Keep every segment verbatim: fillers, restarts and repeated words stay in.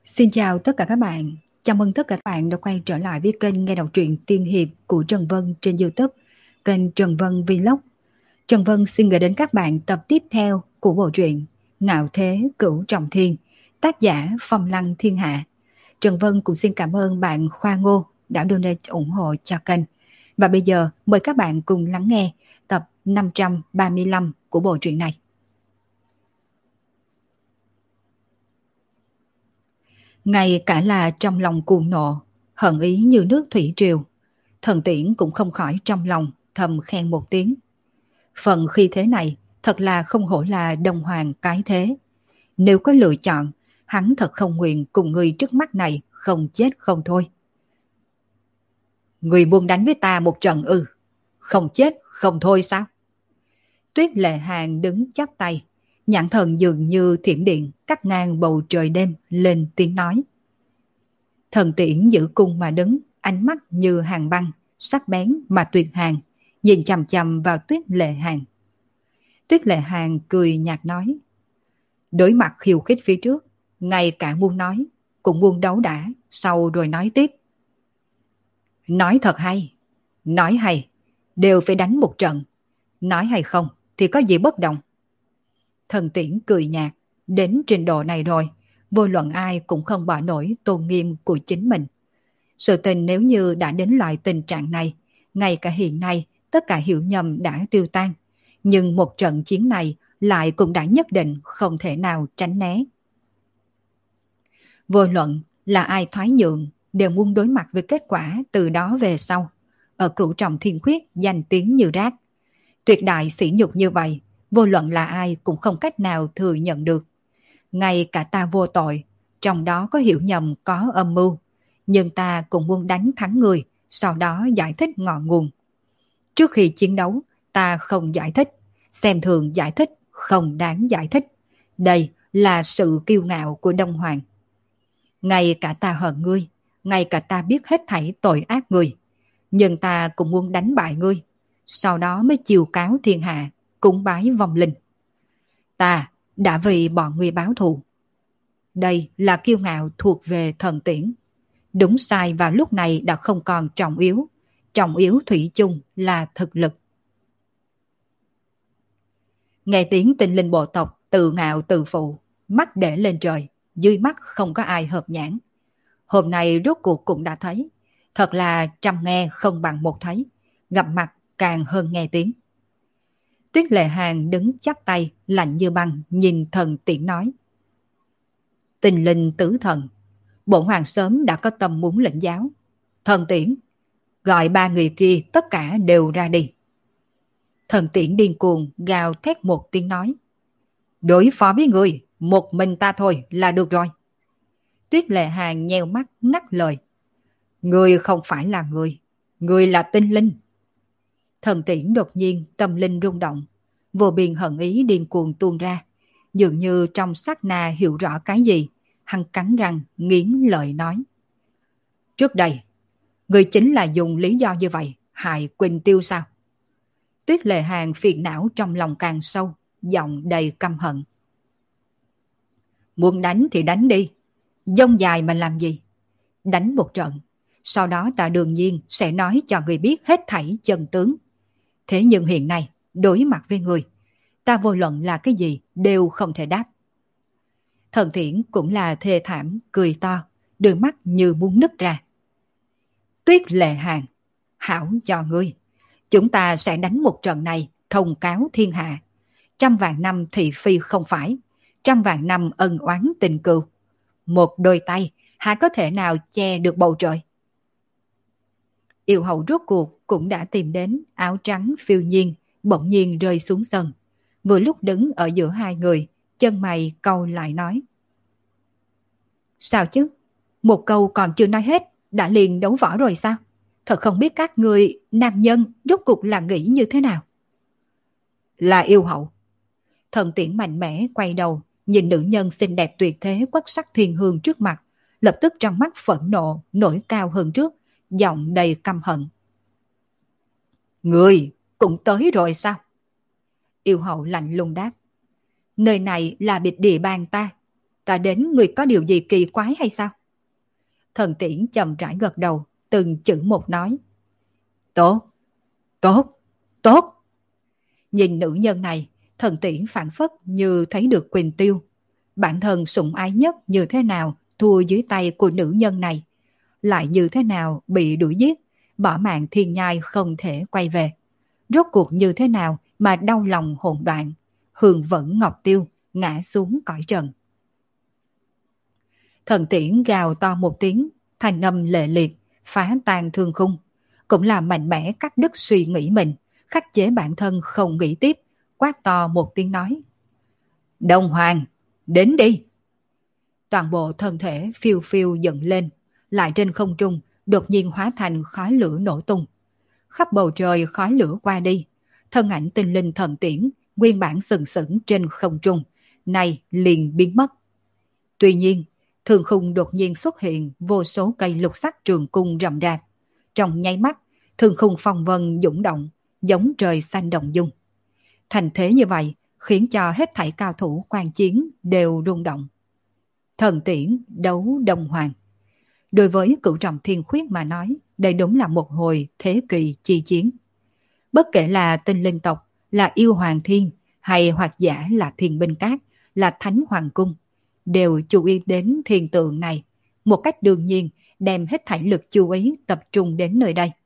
Xin chào tất cả các bạn. Chào mừng tất cả các bạn đã quay trở lại với kênh nghe đọc truyện tiên hiệp của Trần Vân trên YouTube, kênh Trần Vân Vlog. Trần Vân xin gửi đến các bạn tập tiếp theo của bộ truyện Ngạo Thế Cửu Trọng Thiên, tác giả Phong Lăng Thiên Hạ. Trần Vân cũng xin cảm ơn bạn Khoa Ngô đã donate ủng hộ cho kênh. Và bây giờ mời các bạn cùng lắng nghe tập năm trăm ba mươi lăm của bộ truyện này. Ngay cả là trong lòng cuồng nộ, hận ý như nước thủy triều, Thần Tiễn cũng không khỏi trong lòng thầm khen một tiếng. Phần khi thế này thật là không hổ là đồng hoàng cái thế. Nếu có lựa chọn, hắn thật không nguyện cùng người trước mắt này không chết không thôi. Người muốn đánh với ta một trận ư? Không chết không thôi sao? Tuyết Lệ Hàn đứng chắp tay, nhãn thần dường như thiểm điện cắt ngang bầu trời đêm, lên tiếng nói. Thần Tiễn giữ cung mà đứng, ánh mắt như hàng băng, sắc bén mà tuyệt hàn, nhìn chằm chằm vào Tuyết Lệ Hàn. Tuyết Lệ Hàn cười nhạt nói, đối mặt khiêu khích phía trước, ngay cả muốn nói, cũng muốn đấu đã, sau rồi nói tiếp. Nói thật hay, nói hay, đều phải đánh một trận, nói hay không thì có gì bất đồng. Thần Tiễn cười nhạt, đến trình độ này rồi, vô luận ai cũng không bỏ nổi tôn nghiêm của chính mình. Sự tình nếu như đã đến loại tình trạng này, ngay cả hiện nay tất cả hiểu nhầm đã tiêu tan, nhưng một trận chiến này lại cũng đã nhất định không thể nào tránh né. Vô luận là ai thoái nhượng đều muốn đối mặt với kết quả từ đó về sau. Ở Cửu Trọng Thiên Khuyết danh tiếng như rác. Tuyệt đại sỉ nhục như vậy, vô luận là ai cũng không cách nào thừa nhận được. Ngay cả ta vô tội, trong đó có hiểu nhầm có âm mưu, nhưng ta cũng muốn đánh thắng người, sau đó giải thích ngọn nguồn. Trước khi chiến đấu, ta không giải thích, xem thường giải thích, không đáng giải thích. Đây là sự kiêu ngạo của Đông Hoàng. Ngay cả ta hận ngươi, ngay cả ta biết hết thảy tội ác ngươi, nhưng ta cũng muốn đánh bại ngươi, sau đó mới chiêu cáo thiên hạ, cúng bái vong linh. Ta đã vì bọn ngươi báo thù. Đây là kiêu ngạo thuộc về Thần Tiễn. Đúng sai vào lúc này đã không còn trọng yếu. Trọng yếu thủy chung là thực lực. Nghe tiếng tinh linh bộ tộc tự ngạo tự phụ, mắt để lên trời, dưới mắt không có ai hợp nhãn. Hôm nay rốt cuộc cũng đã thấy. Thật là trăm nghe không bằng một thấy. Gặp mặt càng hơn nghe tiếng. Tuyết Lệ Hàn đứng chắp tay, lạnh như băng, nhìn Thần Tiễn nói. Tinh linh tứ thần, bổn hoàng sớm đã có tâm muốn lĩnh giáo. Thần Tiễn, gọi ba người kia tất cả đều ra đi. Thần Tiễn điên cuồng gào thét một tiếng nói. Đối phó với người, một mình ta thôi là được rồi. Tuyết Lệ Hàn nheo mắt ngắt lời. Người không phải là người, người là tinh linh. Thần Tiễn đột nhiên tâm linh rung động, vô biên hận ý điên cuồng tuôn ra, dường như trong sát na hiểu rõ cái gì, hắn cắn răng nghiến lợi nói. Trước đây, người chính là dùng lý do như vậy hại Quỳnh Tiêu sao? Tuyết Lệ Hàn phiền não trong lòng càng sâu, giọng đầy căm hận. Muốn đánh thì đánh đi, dông dài mà làm gì? Đánh một trận, sau đó ta đương nhiên sẽ nói cho người biết hết thảy chân tướng. Thế nhưng hiện nay, đối mặt với người, ta vô luận là cái gì đều không thể đáp. Thần Thiển cũng là thê thảm, cười to, đôi mắt như muốn nứt ra. Tuyết Lệ Hàn, hảo cho ngươi, chúng ta sẽ đánh một trận này thông cáo thiên hạ. Trăm vạn năm thị phi không phải, trăm vạn năm ân oán tình cừu. Một đôi tay, há có thể nào che được bầu trời? Yêu hậu rốt cuộc cũng đã tìm đến áo trắng phiêu nhiên, bỗng nhiên rơi xuống sân. Vừa lúc đứng ở giữa hai người, chân mày cau lại nói. Sao chứ? Một câu còn chưa nói hết, đã liền đấu võ rồi sao? Thật không biết các người nam nhân rốt cuộc là nghĩ như thế nào? Là yêu hậu. Thần Tiễn mạnh mẽ quay đầu, nhìn nữ nhân xinh đẹp tuyệt thế quất sắc thiên hương trước mặt, lập tức trong mắt phẫn nộ nổi cao hơn trước, giọng đầy căm hận. Người cũng tới rồi sao? Yêu hậu lạnh lùng đáp. Nơi này là biệt địa bàn ta, Ta đến người có điều gì kỳ quái hay sao? Thần tiễn chậm rãi gật đầu, từng chữ một nói. Tốt, tốt, tốt. Nhìn nữ nhân này, thần tiễn phản phất như thấy được Quỳnh Tiêu. Bản thân sủng ái nhất như thế nào thua dưới tay của nữ nhân này, lại như thế nào bị đuổi giết, bỏ mạng thiên nhai không thể quay về. Rốt cuộc như thế nào mà đau lòng hồn đoạn, hương vẫn ngọc tiêu, ngã xuống cõi trần. Thần tiễn gào to một tiếng, thanh âm lệ liệt, phá tan thương khung, cũng là mạnh mẽ cắt đứt suy nghĩ mình, khắc chế bản thân không nghĩ tiếp, quát to một tiếng nói. Đông Hoàng, đến đi! Toàn bộ thân thể phiêu phiêu dựng lên, lại trên không trung đột nhiên hóa thành khói lửa nổ tung. Khắp bầu trời khói lửa qua đi, thân ảnh tinh linh thần tiễn, nguyên bản sừng sững trên không trung, này liền biến mất. Tuy nhiên, thương khung đột nhiên xuất hiện vô số cây lục sắc trường cung rậm rạp. Trong nháy mắt, thương khung phong vân dũng động, giống trời xanh động dung. Thành thế như vậy, khiến cho hết thảy cao thủ quan chiến đều rung động. Thần tiễn đấu Đông Hoàng. Đối với cửu trọng thiên khuyết mà nói, đây đúng là một hồi thế kỳ chi chiến. Bất kể là tinh linh tộc, là yêu hoàng thiên, hay hoặc giả là thiên binh cát, là thánh hoàng cung, đều chú ý đến thiên tượng này, một cách đương nhiên đem hết thảy lực chú ý tập trung đến nơi đây.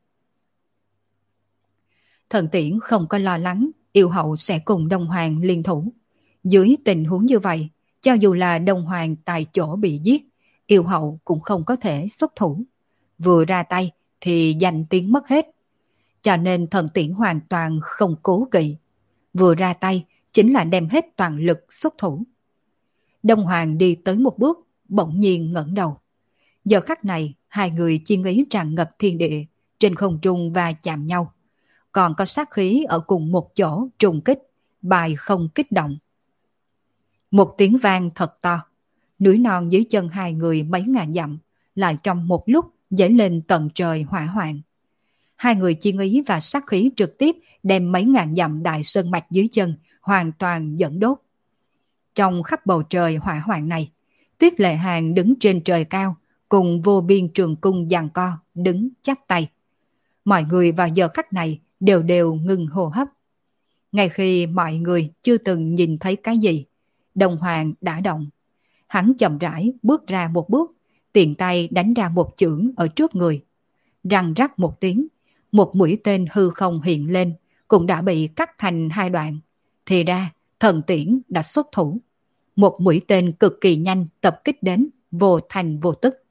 Thần tiễn không có lo lắng yêu hậu sẽ cùng Đông Hoàng liên thủ. Dưới tình huống như vậy, cho dù là Đông Hoàng tại chỗ bị giết, yêu hậu cũng không có thể xuất thủ. Vừa ra tay thì danh tiếng mất hết. Cho nên thần tiễn hoàn toàn không cố kỵ. Vừa ra tay chính là đem hết toàn lực xuất thủ. Đông Hoàng đi tới một bước, bỗng nhiên ngẩng đầu. Giờ khắc này, hai người chiến ý tràn ngập thiên địa, trên không trung và chạm nhau. Còn có sát khí ở cùng một chỗ trùng kích, bài không kích động. Một tiếng vang thật to, núi non dưới chân hai người mấy ngàn dặm, lại trong một lúc dấy lên tận trời hỏa hoạn. Hai người chiến ý và sát khí trực tiếp đem mấy ngàn dặm đại sơn mạch dưới chân hoàn toàn dẫn đốt. Trong khắp bầu trời hỏa hoạn này, Tuyết Lệ Hàn đứng trên trời cao, cùng vô biên trường cung giằng co, đứng chắp tay. Mọi người vào giờ khắc này đều đều ngừng hô hấp. Ngay khi mọi người chưa từng nhìn thấy cái gì, Đông Hoàng đã động. Hắn chậm rãi bước ra một bước, tiện tay đánh ra một chưởng ở trước người. Răng rắc một tiếng, một mũi tên hư không hiện lên, cũng đã bị cắt thành hai đoạn. Thì ra, thần tiễn đã xuất thủ. Một mũi tên cực kỳ nhanh tập kích đến, vô thành vô tức.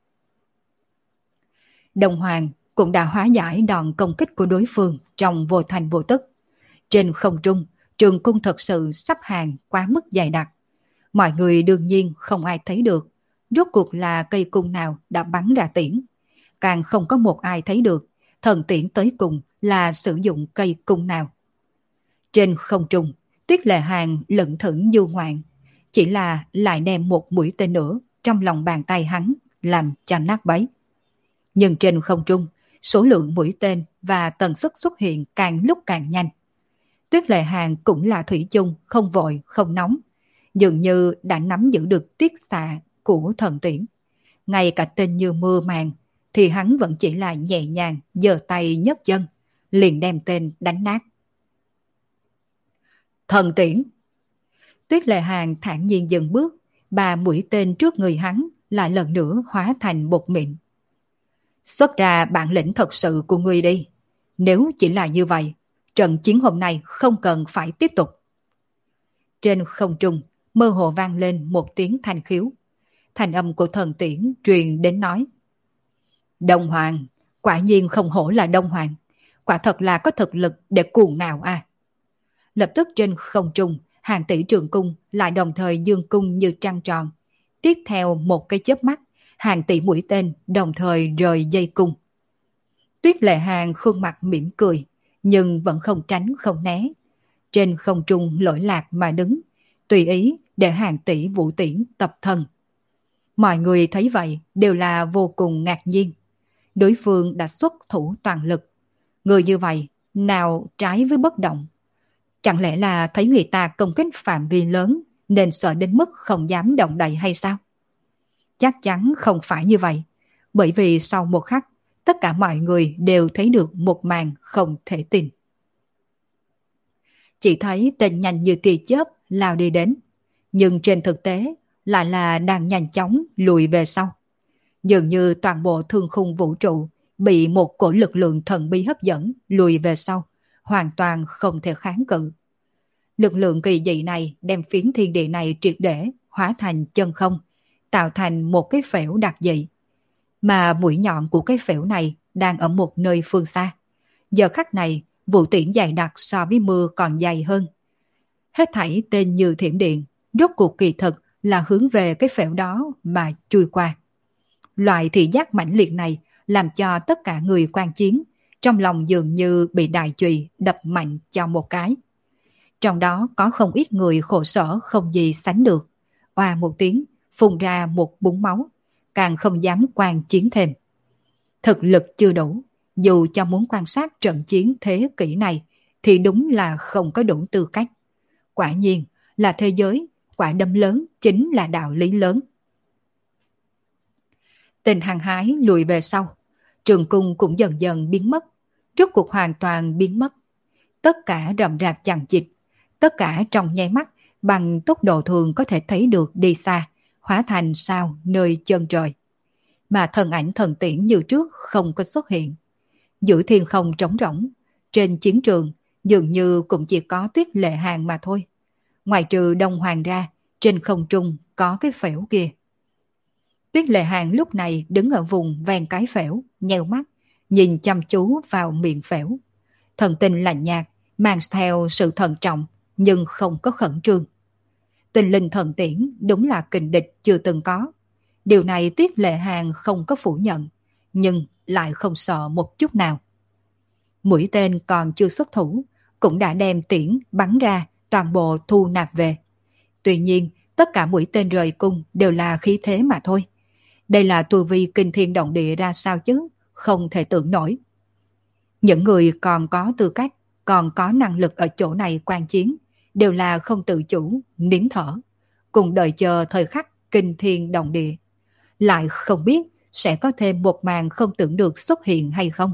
Đông Hoàng cũng đã hóa giải đòn công kích của đối phương trong vô thành vô tức. Trên không trung, trường cung thật sự sắp hàng quá mức dày đặc. Mọi người đương nhiên không ai thấy được rốt cuộc là cây cung nào đã bắn ra tiễn. Càng không có một ai thấy được thần tiễn tới cùng là sử dụng cây cung nào. Trên không trung, Tuyết Lệ Hàn lững thững du ngoạn, chỉ là lại đem một mũi tên nữa trong lòng bàn tay hắn làm cho nát bấy. Nhưng trên không trung, số lượng mũi tên và tần suất xuất hiện càng lúc càng nhanh. Tuyết Lệ Hàn cũng là thủy chung, không vội, không nóng, dường như đã nắm giữ được tiết xạ của thần tiễn. Ngay cả tên như mưa màng, thì hắn vẫn chỉ là nhẹ nhàng giơ tay nhấc chân, liền đem tên đánh nát. Thần tiễn! Tuyết Lệ Hàn thản nhiên dừng bước, ba mũi tên trước người hắn lại lần nữa hóa thành bột mịn. Xuất ra bản lĩnh thật sự của ngươi đi. Nếu chỉ là như vậy, trận chiến hôm nay không cần phải tiếp tục. Trên không trung, mơ hồ vang lên một tiếng thanh khiếu. Thành âm của thần tiễn truyền đến nói: Đông Hoàng, quả nhiên không hổ là Đông Hoàng, quả thật là có thực lực để cuồng ngạo a. À. Lập tức trên không trung, hàng tỷ trường cung lại đồng thời dương cung như trăng tròn. Tiếp theo một cái chớp mắt, hàng tỷ mũi tên đồng thời rời dây cung. Tuyết Lệ Hàn khuôn mặt mỉm cười, nhưng vẫn không tránh không né. Trên không trung lỗi lạc mà đứng, tùy ý để hàng tỷ vũ tiễn tập thân. Mọi người thấy vậy đều là vô cùng ngạc nhiên. Đối phương đã xuất thủ toàn lực. Người như vậy, nào trái với bất động. Chẳng lẽ là thấy người ta công kích phạm vi lớn, nên sợ đến mức không dám động đậy hay sao? Chắc chắn không phải như vậy, bởi vì sau một khắc, tất cả mọi người đều thấy được một màn không thể tin. Chỉ thấy tên nhanh như tia chớp lao đi đến, nhưng trên thực tế lại là đang nhanh chóng lùi về sau. Dường như toàn bộ thương khung vũ trụ bị một cổ lực lượng thần bí hấp dẫn lùi về sau, hoàn toàn không thể kháng cự. Lực lượng kỳ dị này đem phiến thiên địa này triệt để hóa thành chân không, tạo thành một cái phễu đặc dị. Mà mũi nhọn của cái phễu này đang ở một nơi phương xa. Giờ khắc này, vụ tiễn dày đặc so với mưa còn dày hơn. Hết thảy tên như thiểm điện, rốt cuộc kỳ thực là hướng về cái phễu đó mà chui qua. Loại thị giác mãnh liệt này làm cho tất cả người quan chiến trong lòng dường như bị đại chùy đập mạnh cho một cái. Trong đó có không ít người khổ sở không gì sánh được. Oa một tiếng, phun ra một búng máu, càng không dám quan chiến thêm. Thực lực chưa đủ, dù cho muốn quan sát trận chiến thế kỷ này thì đúng là không có đủ tư cách. Quả nhiên là thế giới, quả đấm lớn chính là đạo lý lớn. Tình hăng hái lùi về sau, trường cung cũng dần dần biến mất, rốt cuộc hoàn toàn biến mất. Tất cả rậm rạp chằng chịt, tất cả trong nháy mắt bằng tốc độ thường có thể thấy được đi xa, hóa thành sao nơi chân trời. Mà thần ảnh thần tiễn như trước không có xuất hiện. Giữa thiên không trống rỗng, trên chiến trường dường như cũng chỉ có Tuyết Lệ Hàng mà thôi. Ngoài trừ Đông Hoàng ra, trên không trung có cái phễu kia. Tuyết Lệ Hàng lúc này đứng ở vùng ven cái phễu, nheo mắt, nhìn chăm chú vào miệng phễu. Thần tình lạnh nhạt, mang theo sự thận trọng, nhưng không có khẩn trương. Tình linh thần tiễn đúng là kình địch chưa từng có. Điều này Tuyết Lệ Hàng không có phủ nhận, nhưng lại không sợ một chút nào. Mũi tên còn chưa xuất thủ, cũng đã đem tiễn bắn ra, toàn bộ thu nạp về. Tuy nhiên, tất cả mũi tên rời cung đều là khí thế mà thôi. Đây là tu vi kinh thiên động địa ra sao chứ, không thể tưởng nổi. Những người còn có tư cách, còn có năng lực ở chỗ này quan chiến, đều là không tự chủ, nín thở, cùng đợi chờ thời khắc kinh thiên động địa. Lại không biết sẽ có thêm một màn không tưởng được xuất hiện hay không.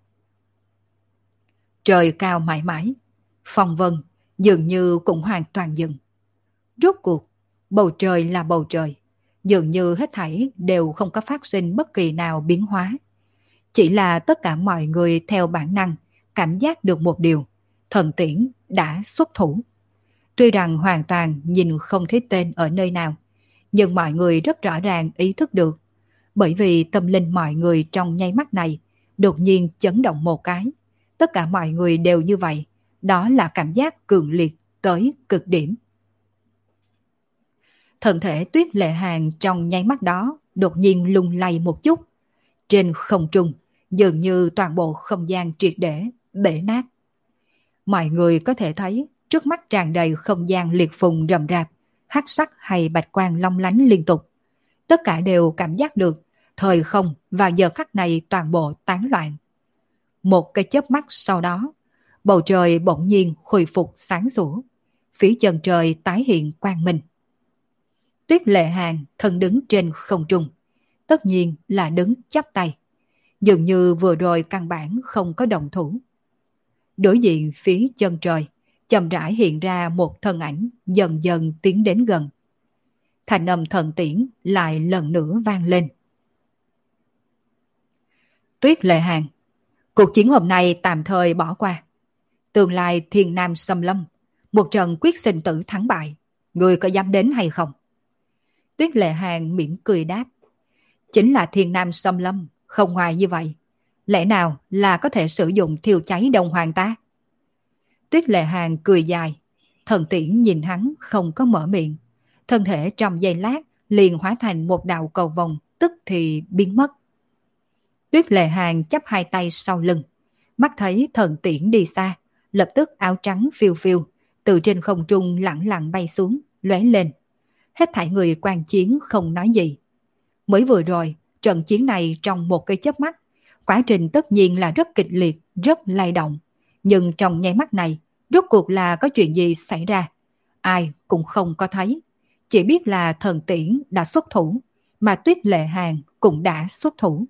Trời cao mãi mãi, phong vân dường như cũng hoàn toàn dừng. Rốt cuộc, bầu trời là bầu trời, dường như hết thảy đều không có phát sinh bất kỳ nào biến hóa. Chỉ là tất cả mọi người theo bản năng cảm giác được một điều, thần tiễn đã xuất thủ. Tuy rằng hoàn toàn nhìn không thấy tên ở nơi nào, nhưng mọi người rất rõ ràng ý thức được, bởi vì tâm linh mọi người trong nháy mắt này đột nhiên chấn động một cái. Tất cả mọi người đều như vậy, đó là cảm giác cường liệt tới cực điểm. Thân thể Tuyết Lệ Hàng trong nháy mắt đó đột nhiên lung lay một chút. Trên không trung, dường như toàn bộ không gian triệt để bể nát. Mọi người có thể thấy trước mắt tràn đầy không gian liệt phùng rậm rạp, hắc sắc hay bạch quang long lánh liên tục. Tất cả đều cảm giác được thời không và giờ khắc này toàn bộ tán loạn. Một cái chớp mắt sau đó, bầu trời bỗng nhiên khôi phục sáng sủa, phía chân trời tái hiện quang minh. Tuyết Lệ Hàng thân đứng trên không trung, tất nhiên là đứng chắp tay, dường như vừa rồi căn bản không có động thủ. Đối diện phía chân trời, chậm rãi hiện ra một thân ảnh dần dần tiến đến gần. Thành âm thần tiễn lại lần nữa vang lên. Tuyết Lệ Hàng, cuộc chiến hôm nay tạm thời bỏ qua. Tương lai thiên nam xâm lâm, một trận quyết sinh tử thắng bại, người có dám đến hay không? Tuyết Lệ Hàng mỉm cười đáp. Chính là thiên nam xâm lâm, không ngoài như vậy. Lẽ nào là có thể sử dụng thiêu cháy Đông Hoàng ta? Tuyết Lệ Hàng cười dài, thần tiễn nhìn hắn không có mở miệng. Thân thể trong giây lát liền hóa thành một đạo cầu vồng, tức thì biến mất. Tuyết Lệ Hàng chắp hai tay sau lưng, mắt thấy thần tiễn đi xa, lập tức áo trắng phiêu phiêu, từ trên không trung lẳng lặng bay xuống, lóe lên. Hết thảy người quan chiến không nói gì. Mới vừa rồi, trận chiến này trong một cái chớp mắt, quá trình tất nhiên là rất kịch liệt, rất lay động. Nhưng trong nháy mắt này, rốt cuộc là có chuyện gì xảy ra? ai cũng không có thấy. Chỉ biết là Thần Tiễn đã xuất thủ, mà Tuyết Lệ Hàn cũng đã xuất thủ.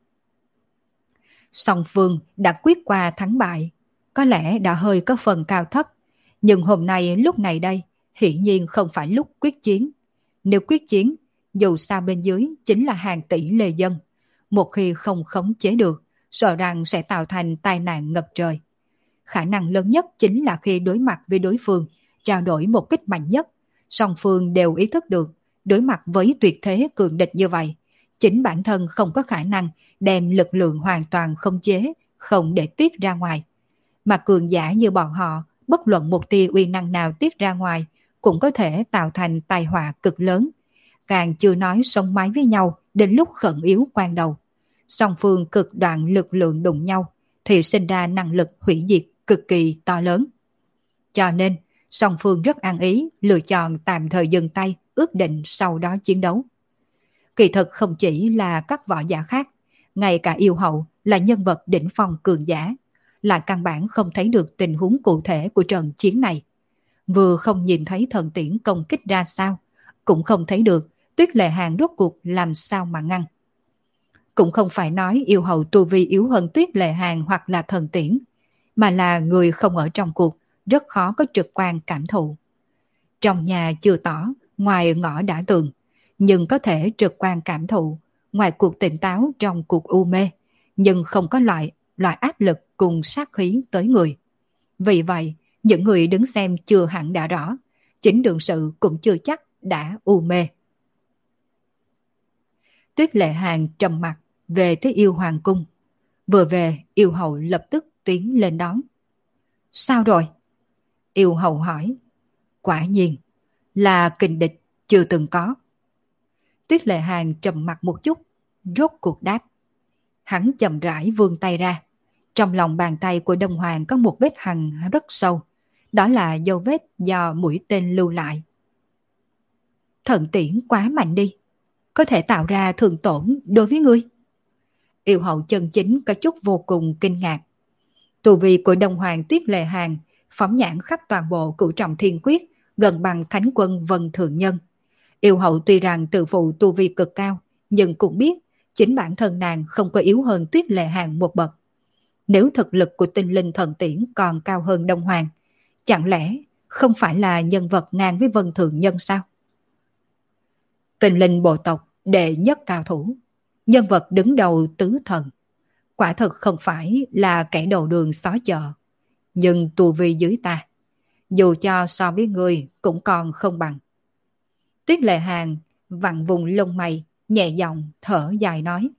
Song phương đã quyết qua thắng bại, có lẽ đã hơi có phần cao thấp, nhưng hôm nay lúc này đây, hiển nhiên không phải lúc quyết chiến. Nếu quyết chiến, dù sao bên dưới chính là hàng tỷ lê dân, một khi không khống chế được, sợ rằng sẽ tạo thành tai nạn ngập trời. Khả năng lớn nhất chính là khi đối mặt với đối phương, trao đổi một kích mạnh nhất, song phương đều ý thức được, đối mặt với tuyệt thế cường địch như vậy, chính bản thân không có khả năng đem lực lượng hoàn toàn khống chế, không để tiết ra ngoài. Mà cường giả như bọn họ, bất luận một tia uy năng nào tiết ra ngoài, cũng có thể tạo thành tai họa cực lớn. Càng chưa nói sống mái với nhau đến lúc khẩn yếu quan đầu. Song phương cực đoạn lực lượng đụng nhau, thì sinh ra năng lực hủy diệt cực kỳ to lớn. Cho nên, song phương rất ăn ý, lựa chọn tạm thời dừng tay, ước định sau đó chiến đấu. Kỳ thực không chỉ là các võ giả khác, ngay cả yêu hậu là nhân vật đỉnh phong cường giả, lại căn bản không thấy được tình huống cụ thể của trận chiến này. Vừa không nhìn thấy Thần Tiễn công kích ra sao, cũng không thấy được Tuyết Lệ Hàn rốt cuộc làm sao mà ngăn. Cũng không phải nói yêu hậu tu vi yếu hơn Tuyết Lệ Hàn hoặc là Thần Tiễn, mà là người không ở trong cuộc, rất khó có trực quan cảm thụ. Trong nhà chưa tỏ, ngoài ngõ đã tường, nhưng có thể trực quan cảm thụ, ngoài cuộc tỉnh táo trong cuộc u mê, nhưng không có loại, loại áp lực cùng sát khí tới người. Vì vậy, những người đứng xem chưa hẳn đã rõ, chính đường sự cũng chưa chắc đã u mê. Tuyết Lệ Hàn trầm mặt về tới yêu hoàng cung. Vừa về, yêu hậu lập tức tiến lên đón. Sao rồi? Yêu hậu hỏi. Quả nhiên, là kình địch chưa từng có. Tuyết Lệ Hàn trầm mặt một chút, rốt cuộc đáp. Hắn chậm rãi vươn tay ra. Trong lòng bàn tay của Đông Hoàng có một vết hằn rất sâu. Đó là dấu vết do mũi tên lưu lại. Thần Tiễn quá mạnh đi, có thể tạo ra thương tổn đối với ngươi. Yêu hậu chân chính có chút vô cùng kinh ngạc. Tu vi của Đông Hoàng Tuyết Lệ Hàn phóng nhãn khắp toàn bộ Cửu Trọng Thiên Quyết, gần bằng Thánh Quân Vân Thượng Nhân. Yêu hậu tuy rằng tự phụ tu vi cực cao, nhưng cũng biết chính bản thân nàng không có yếu hơn Tuyết Lệ Hàn một bậc. Nếu thực lực của tinh linh Thần Tiễn còn cao hơn Đông Hoàng, chẳng lẽ không phải là nhân vật ngang với Vân Thượng Nhân sao? Tinh linh bộ tộc đệ nhất cao thủ, nhân vật đứng đầu tứ thần, quả thực không phải là kẻ đầu đường xó chợ. Nhưng tu vi dưới ta, dù cho so với người cũng còn không bằng. Tuyết Lệ Hàn vặn vùng lông mày, nhẹ giọng thở dài nói.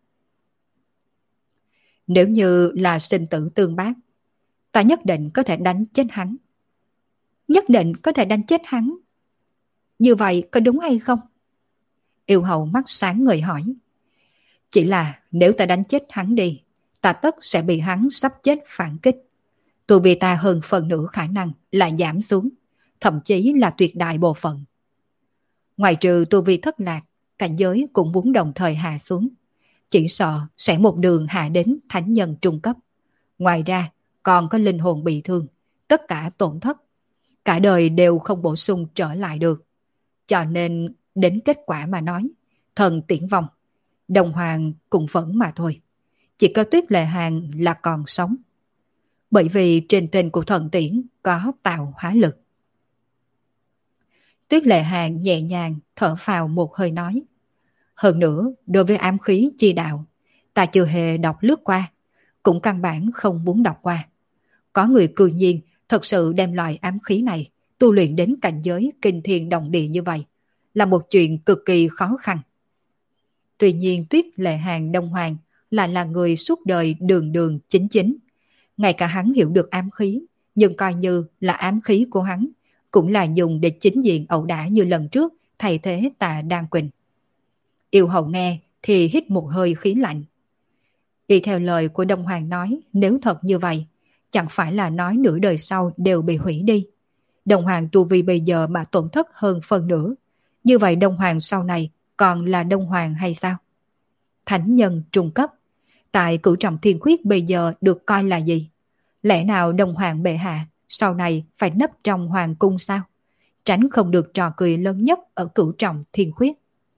Nếu như là sinh tử tương bác, ta nhất định có thể đánh chết hắn. Nhất định có thể đánh chết hắn. Như vậy có đúng hay không? Yêu hậu mắt sáng người hỏi. Chỉ là nếu ta đánh chết hắn đi, ta tất sẽ bị hắn sắp chết phản kích. Tu vi ta hơn phần nửa khả năng lại giảm xuống, thậm chí là tuyệt đại bộ phận. Ngoài trừ tu vi thất lạc, cảnh giới cũng muốn đồng thời hạ xuống. Chỉ sợ sẽ một đường hạ đến thánh nhân trung cấp. Ngoài ra còn có linh hồn bị thương, tất cả tổn thất. Cả đời đều không bổ sung trở lại được. Cho nên đến kết quả mà nói, thần tiễn vong, Đồng Hoàng cũng vẫn mà thôi. Chỉ có Tuyết Lệ Hàn là còn sống. Bởi vì trên tên của thần tiễn có tạo hóa lực. Tuyết Lệ Hàn nhẹ nhàng thở phào một hơi nói. Hơn nữa, đối với ám khí chi đạo, ta chưa hề đọc lướt qua, cũng căn bản không muốn đọc qua. Có người cư nhiên thật sự đem loại ám khí này tu luyện đến cảnh giới kinh thiên động địa như vậy, là một chuyện cực kỳ khó khăn. Tuy nhiên Tuyết Lệ Hàn Đông Hoàng là là người suốt đời đường đường chính chính. Ngay cả hắn hiểu được ám khí, nhưng coi như là ám khí của hắn, cũng là dùng để chính diện ẩu đả như lần trước thay thế Tạ Đan Quỳnh. Yêu hậu nghe thì hít một hơi khí lạnh. Y theo lời của Đông Hoàng nói, nếu thật như vậy, chẳng phải là nói nửa đời sau đều bị hủy đi. Đông Hoàng tu vi bây giờ mà tổn thất hơn phần nửa. Như vậy Đông Hoàng sau này còn là Đông Hoàng hay sao? Thánh nhân trung cấp, tại Cửu Trọng Thiên Quyết bây giờ được coi là gì? Lẽ nào Đông Hoàng bệ hạ sau này phải nấp trong hoàng cung sao? tránh không được trò cười lớn nhất ở cửu trọng thiên khuyết.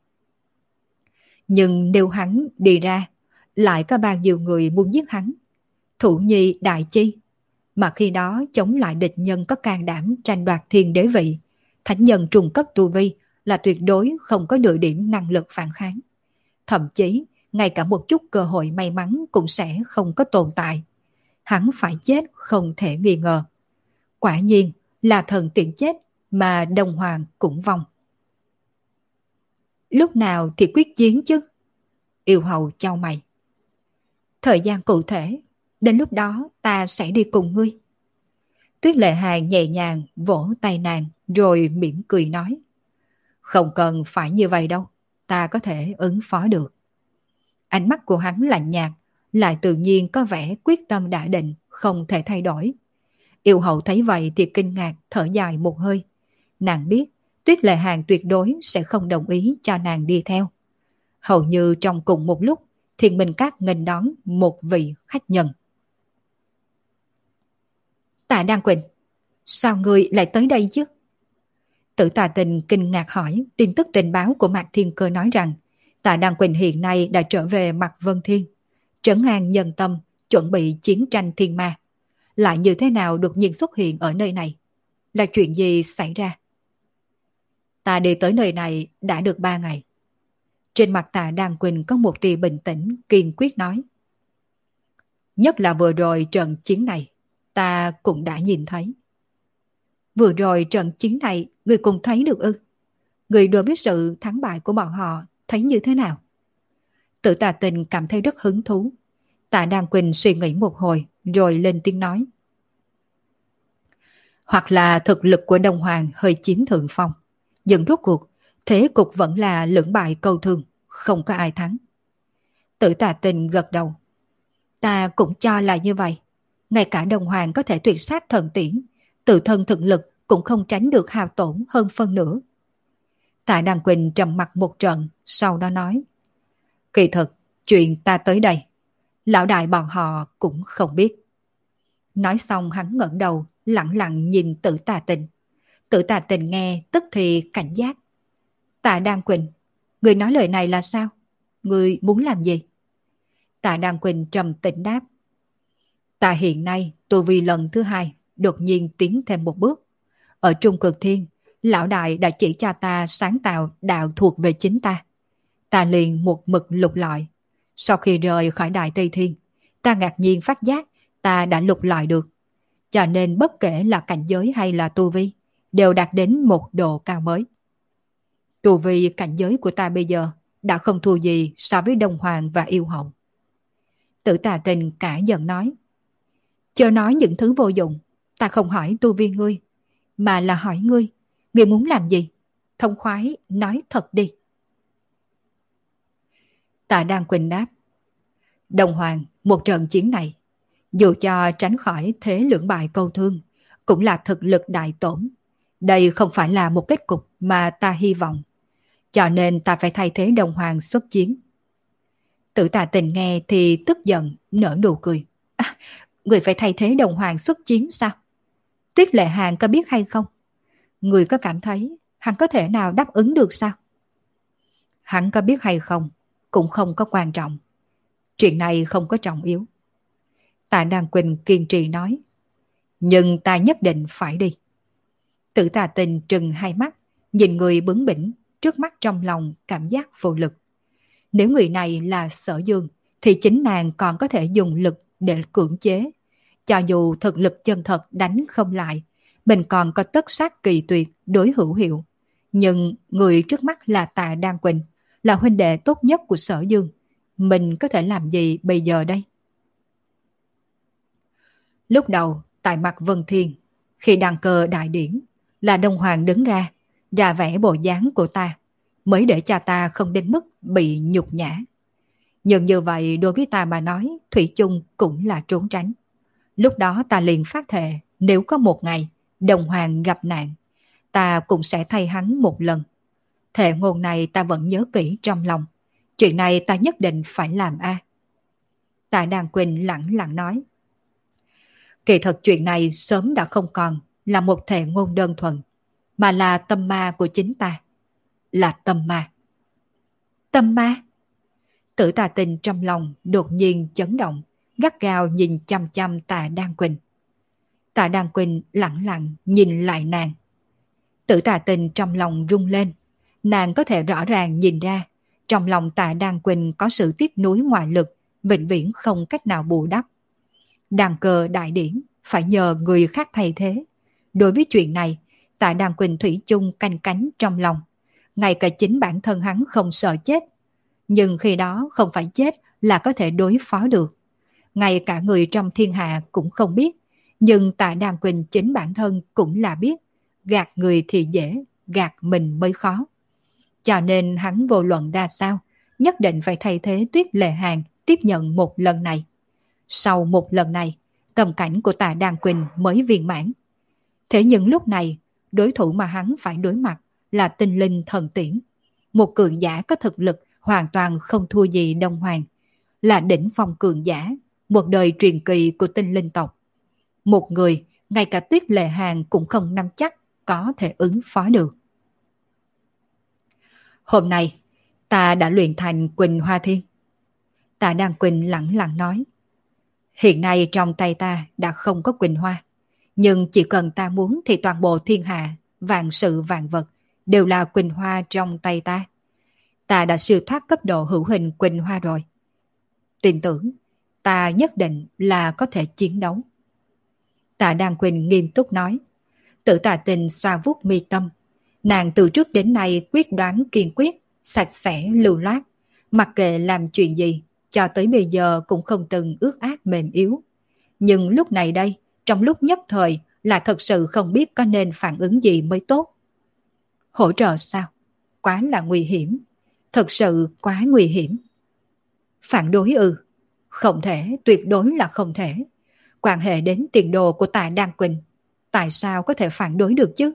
Nhưng nếu hắn đi ra, lại có bao nhiêu người muốn giết hắn? Thủ nhi đại chi, mà khi đó chống lại địch nhân có can đảm tranh đoạt thiên đế vị, thánh nhân trùng cấp tu vi là tuyệt đối không có nửa điểm năng lực phản kháng. Thậm chí, ngay cả một chút cơ hội may mắn cũng sẽ không có tồn tại. Hắn phải chết không thể nghi ngờ. Quả nhiên là thần tiện chết mà đồng hoàng cũng vong. Lúc nào thì quyết chiến chứ? Yêu hầu chau mày. Thời gian cụ thể, đến lúc đó ta sẽ đi cùng ngươi. Tuyết Lệ Hàn nhẹ nhàng vỗ tay nàng rồi mỉm cười nói. Không cần phải như vậy đâu, ta có thể ứng phó được. Ánh mắt của hắn lạnh nhạt, lại tự nhiên có vẻ quyết tâm đã định, không thể thay đổi. Yêu hậu thấy vậy thì kinh ngạc thở dài một hơi. Nàng biết Tuyết Lệ Hàn tuyệt đối sẽ không đồng ý cho nàng đi theo. Hầu như trong cùng một lúc, Thiên Minh Các nghênh đón một vị khách nhân. Tạ Đan Quỳnh, sao ngươi lại tới đây chứ? Tử Tà Tình kinh ngạc hỏi. Tin tức tình báo của Mạc Thiên Cơ nói rằng Tạ Đan Quỳnh hiện nay đã trở về Mạc Vân Thiên, trấn an nhân tâm, chuẩn bị chiến tranh thiên ma. Lại như thế nào đột nhiên xuất hiện ở nơi này? Là chuyện gì xảy ra? Ta đi tới nơi này đã được ba ngày. Trên mặt Tạ Đan Quỳnh có một tia bình tĩnh, kiên quyết nói. Nhất là vừa rồi trận chiến này, ta cũng đã nhìn thấy. Vừa rồi trận chiến này, người cùng thấy được ư? Người đối với sự thắng bại của bọn họ thấy như thế nào? Tử Tà Tình cảm thấy rất hứng thú. Tạ Đan Quỳnh suy nghĩ một hồi, rồi lên tiếng nói. Hoặc là thực lực của Đông Hoàng hơi chiếm thượng phong, nhưng rốt cuộc, thế cục vẫn là lưỡng bại câu thương, không có ai thắng. Tử Tà Tình gật đầu. Ta cũng cho là như vậy. Ngay cả Đông Hoàng có thể tuyệt sát thần tiễn, tự thân thực lực cũng không tránh được hao tổn hơn phân nửa. Tạ Đan Quỳnh trầm mặt một trận, sau đó nói. Kỳ thực, chuyện ta tới đây, lão đại bọn họ cũng không biết. Nói xong hắn ngẩng đầu, lặng lặng nhìn Tử Tà Tình. Tử Tà Tình nghe tức thì cảnh giác. Tạ Đan Quỳnh, người nói lời này là sao? Người muốn làm gì? Tạ Đan Quỳnh trầm tĩnh đáp. Ta hiện nay tu vi lần thứ hai đột nhiên tiến thêm một bước. Ở Trung Cực Thiên, lão đại đã chỉ cho ta sáng tạo đạo thuộc về chính ta. Ta liền một mực lục lọi. Sau khi rời khỏi Đại Tây Thiên, ta ngạc nhiên phát giác ta đã lục lọi được. Cho nên bất kể là cảnh giới hay là tu vi, đều đạt đến một độ cao mới. Tu vi cảnh giới của ta bây giờ đã không thua gì so với Đông Hoàng và Yêu Hậu. Tử Tà Tình cả giận nói. Chớ nói những thứ vô dụng, ta không hỏi tu vi ngươi, mà là hỏi ngươi, ngươi muốn làm gì? Thông khoái, nói thật đi. Tạ Đan Quỳnh đáp. Đông Hoàng, một trận chiến này, dù cho tránh khỏi thế lưỡng bại câu thương, cũng là thực lực đại tổn. Đây không phải là một kết cục mà ta hy vọng. Cho nên ta phải thay thế Đông Hoàng xuất chiến. Tử Tà Tình nghe thì tức giận, nở nụ cười. À, người phải thay thế Đông Hoàng xuất chiến sao? Tuyết Lệ Hàn có biết hay không? Người có cảm thấy hắn có thể nào đáp ứng được sao? Hắn có biết hay không cũng không có quan trọng. Chuyện này không có trọng yếu. Tạ Đan Quỳnh kiên trì nói. Nhưng ta nhất định phải đi. Tử Tà Tình trừng hai mắt, nhìn người bướng bỉnh, trước mắt trong lòng cảm giác vô lực. Nếu người này là Sở Dương, thì chính nàng còn có thể dùng lực để cưỡng chế. Cho dù thực lực chân thật đánh không lại, mình còn có tất sát kỳ tuyệt đối hữu hiệu. Nhưng người trước mắt là Tạ Đan Quỳnh, là huynh đệ tốt nhất của Sở Dương. Mình có thể làm gì bây giờ đây? Lúc đầu, tại mặt Vân Thiên, khi đăng cơ đại điển, là Đông Hoàng đứng ra, ra vẽ bộ dáng của ta, mới để cho ta không đến mức bị nhục nhã. Nhưng như vậy đối với ta mà nói, thủy chung cũng là trốn tránh. Lúc đó ta liền phát thệ, nếu có một ngày Đông Hoàng gặp nạn, ta cũng sẽ thay hắn một lần. Thệ ngôn này ta vẫn nhớ kỹ trong lòng. Chuyện này ta nhất định phải làm a. Tạ Đan Quỳnh lẳng lặng nói. Kỳ thật chuyện này sớm đã không còn là một thệ ngôn đơn thuần, mà là tâm ma của chính ta. Là tâm ma. Tâm ma? Tử Tà Tinh trong lòng đột nhiên chấn động, gắt gao nhìn chăm chăm Tạ Đan Quỳnh. Tạ Đan Quỳnh lặng lặng nhìn lại nàng. Tử Tà Tinh trong lòng rung lên, nàng có thể rõ ràng nhìn ra, trong lòng Tạ Đan Quỳnh có sự tiếc nuối ngoại lực, vĩnh viễn không cách nào bù đắp. Đàn cờ đại điển phải nhờ người khác thay thế. Đối với chuyện này, Tạ Đan Quỳnh thủy chung canh cánh trong lòng. Ngay cả chính bản thân hắn không sợ chết. Nhưng khi đó không phải chết là có thể đối phó được. Ngay cả người trong thiên hạ cũng không biết. Nhưng Tạ Đan Quỳnh chính bản thân cũng là biết. Gạt người thì dễ, gạt mình mới khó. Cho nên hắn vô luận ra sao, nhất định phải thay thế Tuyết Lệ Hàn tiếp nhận một lần này. Sau một lần này, tâm cảnh của Tạ Đan Quỳnh mới viên mãn. Thế nhưng lúc này, đối thủ mà hắn phải đối mặt là tinh linh thần tiễn. Một cường giả có thực lực hoàn toàn không thua gì Đông Hoàng. Là đỉnh phong cường giả, một đời truyền kỳ của tinh linh tộc. Một người, ngay cả Tuyết Lệ Hàn cũng không nắm chắc có thể ứng phó được. Hôm nay, ta đã luyện thành Quỳnh Hoa Thiên. Tạ Đan Quỳnh lẳng lặng nói. Hiện nay trong tay ta đã không có Quỳnh Hoa. Nhưng chỉ cần ta muốn thì toàn bộ thiên hạ, vạn sự vạn vật, đều là Quỳnh Hoa trong tay ta. Ta đã siêu thoát cấp độ hữu hình Quỳnh Hoa rồi. Tin tưởng, ta nhất định là có thể chiến đấu. Tạ Đan Quỳnh nghiêm túc nói. Tử Tà Tinh xoa vuốt mi tâm. Nàng từ trước đến nay quyết đoán kiên quyết, sạch sẽ lưu loát. Mặc kệ làm chuyện gì, cho tới bây giờ cũng không từng ước ác mềm yếu. Nhưng lúc này đây, trong lúc nhất thời là thật sự không biết có nên phản ứng gì mới tốt. Hỗ trợ sao? Quá là nguy hiểm. Thật sự quá nguy hiểm. Phản đối ư? Không thể, tuyệt đối là không thể. Quan hệ đến tiền đồ của Tạ Đan Quỳnh, tại sao có thể phản đối được chứ?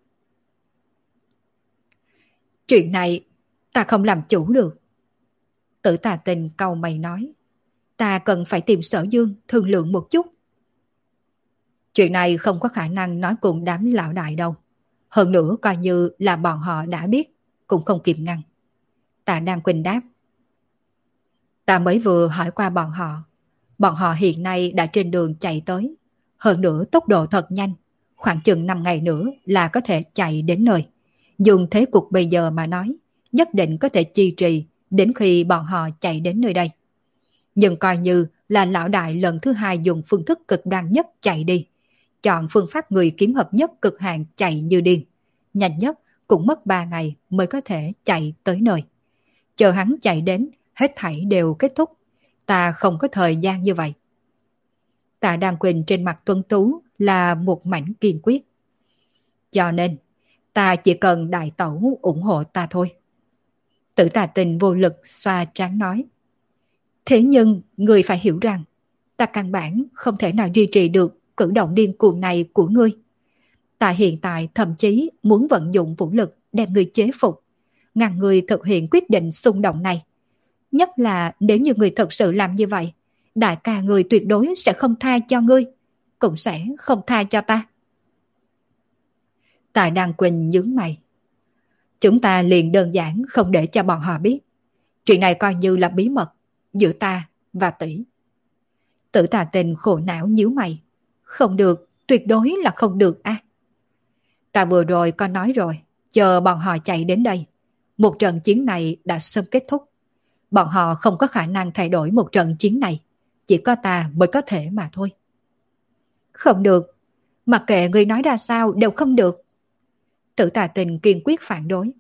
Chuyện này ta không làm chủ được. Tử Tà Tinh cau mày nói. Ta cần phải tìm Sở Dương thương lượng một chút. Chuyện này không có khả năng nói cùng đám lão đại đâu. Hơn nữa coi như là bọn họ đã biết, cũng không kịp ngăn. Tạ Đan Quỳnh đáp. Ta mới vừa hỏi qua bọn họ. Bọn họ hiện nay đã trên đường chạy tới. Hơn nữa tốc độ thật nhanh. Khoảng chừng năm ngày nữa là có thể chạy đến nơi. Dùng thế cục bây giờ mà nói, nhất định có thể chi trì đến khi bọn họ chạy đến nơi đây. Nhưng coi như là lão đại lần thứ hai dùng phương thức cực đoan nhất chạy đi. Chọn phương pháp người kiếm hợp nhất cực hạn chạy như điên. Nhanh nhất cũng mất ba ngày mới có thể chạy tới nơi. Chờ hắn chạy đến, hết thảy đều kết thúc. Ta không có thời gian như vậy. Tạ Đan Quỳnh trên mặt tuấn tú là một mảnh kiên quyết. Cho nên, ta chỉ cần đại tẩu ủng hộ ta thôi. Tử Tà Tinh vô lực xoa trán nói. Thế nhưng, người phải hiểu rằng, ta căn bản không thể nào duy trì được cử động điên cuồng này của ngươi. Ta hiện tại thậm chí muốn vận dụng vũ lực đem ngươi chế phục, ngăn ngươi thực hiện quyết định xung động này. Nhất là nếu như ngươi thật sự làm như vậy, đại ca ngươi tuyệt đối sẽ không tha cho ngươi, cũng sẽ không tha cho ta. Tạ Đan Quỳnh nhướng mày. Chúng ta liền đơn giản không để cho bọn họ biết. Chuyện này coi như là bí mật giữa ta và tỷ. Tử Tà Tinh khổ não nhíu mày. Không được, tuyệt đối là không được a. À. Ta vừa rồi có nói rồi, chờ bọn họ chạy đến đây. Một trận chiến này đã sớm kết thúc. Bọn họ không có khả năng thay đổi một trận chiến này. Chỉ có ta mới có thể mà thôi. Không được. Mặc kệ người nói ra sao đều không được. Tử Tà Tinh kiên quyết phản đối.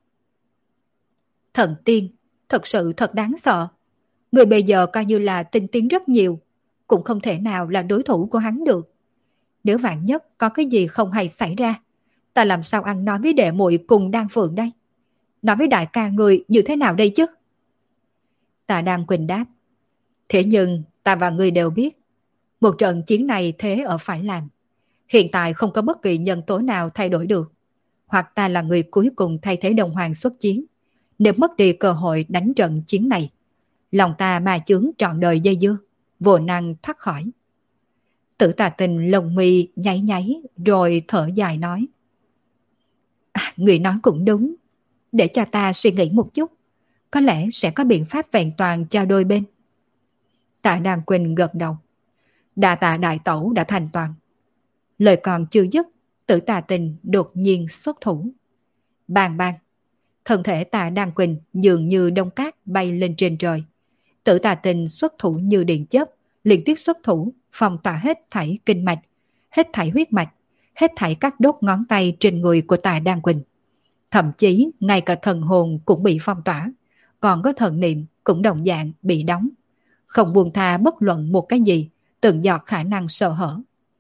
Thần tiên, thật sự thật đáng sợ. Người bây giờ coi như là tinh tiến rất nhiều, cũng không thể nào là đối thủ của hắn được. Nếu vạn nhất có cái gì không hay xảy ra, ta làm sao ăn nói với đệ muội cùng Đan Phượng đây? Nói với đại ca người như thế nào đây chứ? Tạ Đan Quỳnh đáp. Thế nhưng ta và ngươi đều biết, một trận chiến này thế ở phải làm. Hiện tại không có bất kỳ nhân tố nào thay đổi được. Hoặc ta là người cuối cùng thay thế Đông Hoàng xuất chiến. Nếu mất đi cơ hội đánh trận chiến này, lòng ta mà chướng trọn đời dây dưa, vô năng thoát khỏi. Tử Tà Tinh lồng mi nháy nháy rồi thở dài nói. À, người nói cũng đúng. Để cho ta suy nghĩ một chút. Có lẽ sẽ có biện pháp vẹn toàn cho đôi bên. Tạ Đan Quỳnh gật đầu. Đa tạ đại tẩu đã thành toàn. Lời còn chưa dứt, Tử Tà Tình đột nhiên xuất thủ. Bang bang. Thân thể Tạ Đan Quỳnh dường như đông cát bay lên trên trời. Tử Tà Tình xuất thủ như điện chớp, liên tiếp xuất thủ, phong tỏa hết thảy kinh mạch, hết thảy huyết mạch, hết thảy các đốt ngón tay trên người của Tạ Đan Quỳnh. Thậm chí ngay cả thần hồn cũng bị phong tỏa, còn có thần niệm cũng đồng dạng bị đóng. Không buông tha bất luận một cái gì, từng giọt khả năng sợ hở.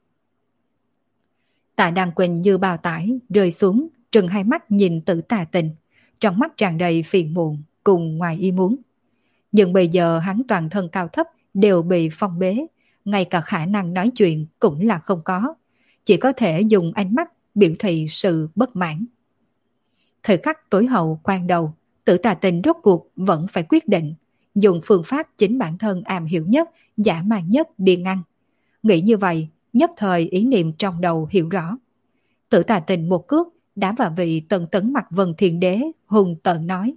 Tạ Đan Quỳnh như bào tải rơi xuống, trừng hai mắt nhìn Tử Tà Tình, trong mắt tràn đầy phiền muộn cùng ngoài ý muốn. Nhưng bây giờ hắn toàn thân cao thấp đều bị phong bế, ngay cả khả năng nói chuyện cũng là không có, chỉ có thể dùng ánh mắt biểu thị sự bất mãn. Thời khắc tối hậu quan đầu, Tử Tà Tình rốt cuộc vẫn phải quyết định, dùng phương pháp chính bản thân am hiểu nhất, dã man nhất đi ngăn. Nghĩ như vậy, nhất thời ý niệm trong đầu hiểu rõ. Tử Tà Tình một cước đá vào vị tần tấn mặt Vân Thiên Đế, hùng tợn nói: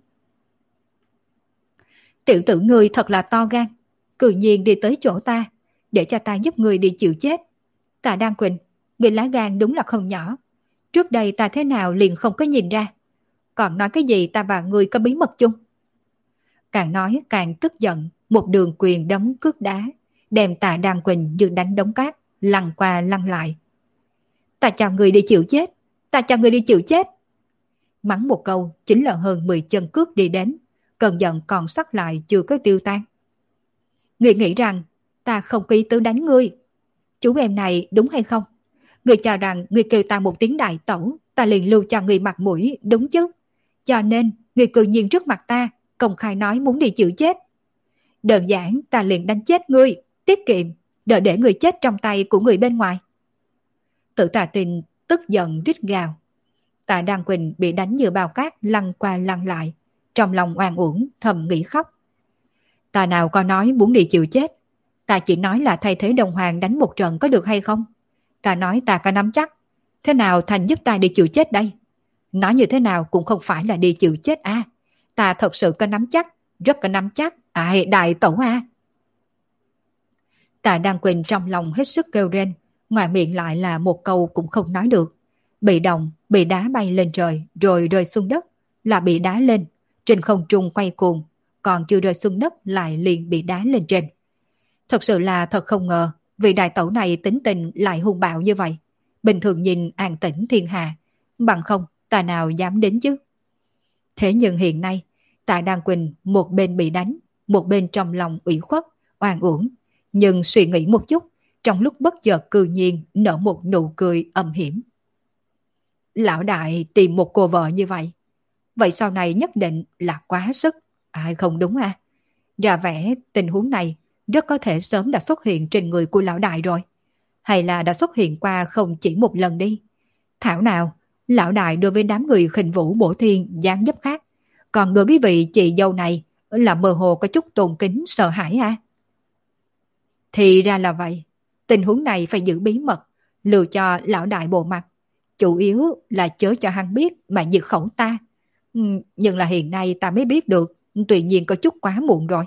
Tiểu tử ngươi thật là to gan, cự nhiên đi tới chỗ ta, để cho ta giúp ngươi đi chịu chết. Tạ Đan Quỳnh, ngươi lá gan đúng là không nhỏ. Trước đây ta thế nào liền không có nhìn ra. Còn nói cái gì ta và ngươi có bí mật chung? Càng nói càng tức giận, một đường quyền đấm cước đá, đem Tạ Đan Quỳnh như đánh đống cát, lăn qua lăn lại. Ta cho ngươi đi chịu chết, ta cho ngươi đi chịu chết. Mắng một câu chính là hơn mười chân cước đi đến, cơn giận còn sót lại chưa có tiêu tan. Ngươi nghĩ rằng ta không có ý tứ đánh ngươi. Chú em này đúng hay không? Ngươi cho rằng ngươi kêu ta một tiếng đại tẩu, ta liền lưu cho ngươi mặt mũi, đúng chứ? Cho nên ngươi cư nhiên trước mặt ta công khai nói muốn đi chịu chết. Đơn giản ta liền đánh chết ngươi, tiết kiệm, đợi để ngươi chết trong tay của người bên ngoài. Tử Tà Tình tức giận rít gào. Tạ Đan Quỳnh bị đánh như bao cát lăn qua lăn lại, trong lòng oan uổng thầm nghĩ khóc. Ta nào có nói muốn đi chịu chết, ta chỉ nói là thay thế Đồng Hoàng đánh một trận có được hay không? Ta nói ta có nắm chắc, thế nào thành giúp ta đi chịu chết đây? Nói như thế nào cũng không phải là đi chịu chết à. Ta thật sự có nắm chắc, rất có nắm chắc, ai đại tẩu à. Tạ Đan Quỳnh trong lòng hết sức kêu rên, ngoài miệng lại là một câu cũng không nói được. Bị động, bị đá bay lên trời, rồi rơi xuống đất, là bị đá lên, trên không trung quay cuồng, còn chưa rơi xuống đất lại liền bị đá lên trên. Thật sự là thật không ngờ, vị đại tẩu này tính tình lại hung bạo như vậy. Bình thường nhìn an tĩnh thiên hạ, bằng không ta nào dám đến chứ. Thế nhưng hiện nay, Tạ Đan Quỳnh một bên bị đánh, một bên trong lòng ủy khuất, oan uổng. Nhưng suy nghĩ một chút, trong lúc bất chợt cư nhiên nở một nụ cười âm hiểm. Lão đại tìm một cô vợ như vậy, vậy sau này nhất định là quá sức, ai không đúng à? Ra vẻ tình huống này rất có thể sớm đã xuất hiện trên người của lão đại rồi. Hay là đã xuất hiện qua không chỉ một lần đi. Thảo nào, lão đại đối với đám người khinh vũ bổ thiên giáng dấp khác, còn đối với vị chị dâu này là mơ hồ có chút tôn kính sợ hãi à? Thì ra là vậy, tình huống này phải giữ bí mật, lưu cho lão đại bộ mặt. Chủ yếu là chớ cho hắn biết mà diệt khẩu ta. Ừ, nhưng là hiện nay ta mới biết được, tuy nhiên có chút quá muộn rồi.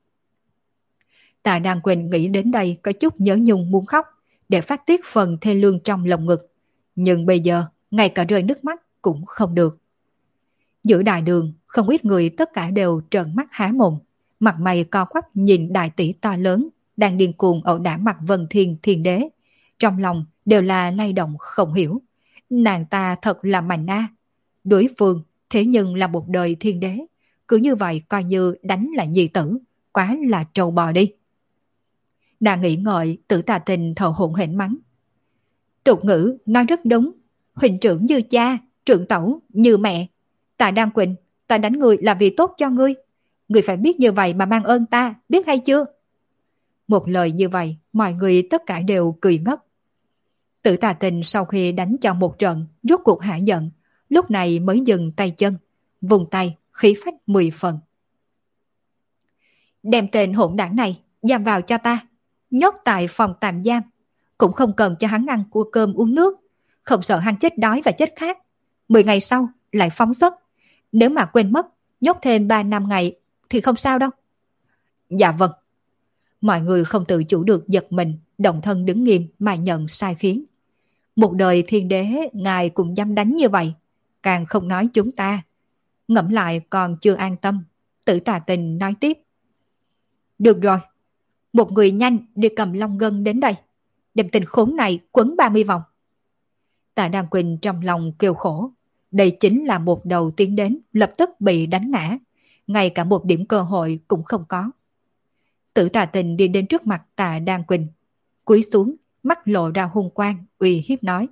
Tạ Đan Quỳnh nghĩ đến đây có chút nhớ nhung muốn khóc, để phát tiết phần thê lương trong lòng ngực. Nhưng bây giờ, ngay cả rơi nước mắt cũng không được. Giữa đại đường, không ít người tất cả đều trợn mắt há mồm, mặt mày co quắp nhìn đại tỷ to lớn, đang điên cuồng ẩu đả mặt Vân Thiên Thiên Đế. Trong lòng đều là lay động không hiểu. Nàng ta thật là mạnh a. Đối phương thế nhưng là một đời thiên đế, cứ như vậy coi như đánh là nhi tử, quá là trâu bò đi. Nàng nghĩ ngợi, Tử Tà Tình thở hổn hển mắng. Tục ngữ nói rất đúng, huynh trưởng như cha, trưởng tẩu như mẹ. Tạ Đan Quỳnh, ta đánh người là vì tốt cho ngươi. Ngươi phải biết như vậy mà mang ơn ta, biết hay chưa? Một lời như vậy, mọi người tất cả đều cười ngất. Tử Tà Tình sau khi đánh cho một trận, rốt cuộc hạ giận, lúc này mới dừng tay chân, vùng tay, khí phách mười phần. Đem tên hỗn đảng này, giam vào cho ta, nhốt tại phòng tạm giam, cũng không cần cho hắn ăn cua cơm uống nước, không sợ hắn chết đói và chết khát. mười ngày sau lại phóng xuất. Nếu mà quên mất, nhốt thêm ba năm ngày thì không sao đâu. Dạ vâng. Mọi người không tự chủ được giật mình, động thân đứng nghiêm mà nhận sai khiến. Một đời thiên đế ngài cũng dám đánh như vậy, càng không nói chúng ta. Ngẫm lại còn chưa an tâm, Tử Tà Tình nói tiếp. Được rồi, một người nhanh đi cầm long ngân đến đây, đem tên khốn này quấn ba mươi vòng. Tạ Đan Quỳnh trong lòng kêu khổ, đây chính là một đầu tiến đến lập tức bị đánh ngã, ngay cả một điểm cơ hội cũng không có. Tử Tà Tình đi đến trước mặt Tạ Đan Quỳnh, cúi xuống, mắt lộ ra hung quang, uy hiếp nói.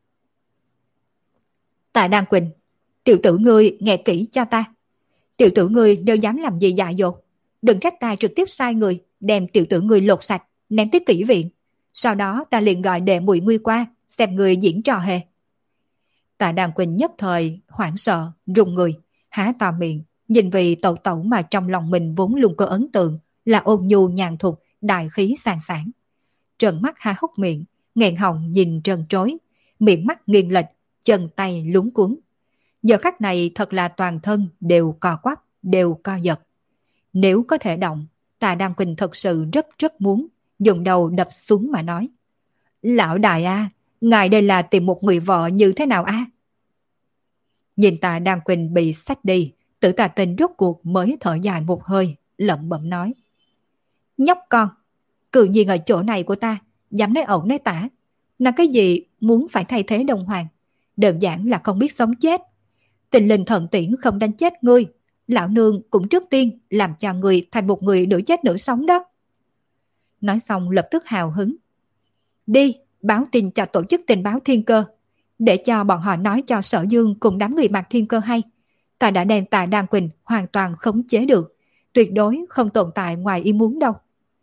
Tạ Đan Quỳnh, tiểu tử ngươi nghe kỹ cho ta. Tiểu tử ngươi nếu dám làm gì dại dột, đừng trách ta trực tiếp sai người, đem tiểu tử ngươi lột sạch, ném tới kỹ viện. Sau đó ta liền gọi đệ muội ngươi qua, xem người diễn trò hề. Tạ Đan Quỳnh nhất thời hoảng sợ, run người, há to miệng, nhìn vì tẩu tẩu mà trong lòng mình vốn luôn có ấn tượng là ôn nhu nhàn thục, đại khí sàng sảng. Trần mắt há hốc miệng, nghẹn họng nhìn trần trối, miệng mắt nghiêng lệch, chân tay luống cuống. Giờ khắc này thật là toàn thân đều co quắp, đều co giật. Nếu có thể động, Tạ Đan Quỳnh thật sự rất rất muốn dùng đầu đập xuống mà nói. Lão đại a, ngài đây là tìm một người vợ như thế nào a? Nhìn Tạ Đan Quỳnh bị xách đi, Tử Tà Tình rốt cuộc mới thở dài một hơi, lẩm bẩm nói. Nhóc con, cự nhiên ở chỗ này của ta, dám nói ẩu nói tả. Là cái gì muốn phải thay thế đồng hoàng? Đơn giản là không biết sống chết. Tình linh thần tiễn không đánh chết ngươi, lão nương cũng trước tiên làm cho ngươi thành một người nửa chết nửa sống đó. Nói xong lập tức hào hứng. Đi, báo tin cho tổ chức tình báo Thiên Cơ, để cho bọn họ nói cho Sở Dương cùng đám người Mạc Thiên Cơ hay. Ta đã đem Tạ Đan Quỳnh hoàn toàn khống chế được, tuyệt đối không tồn tại ngoài ý muốn đâu.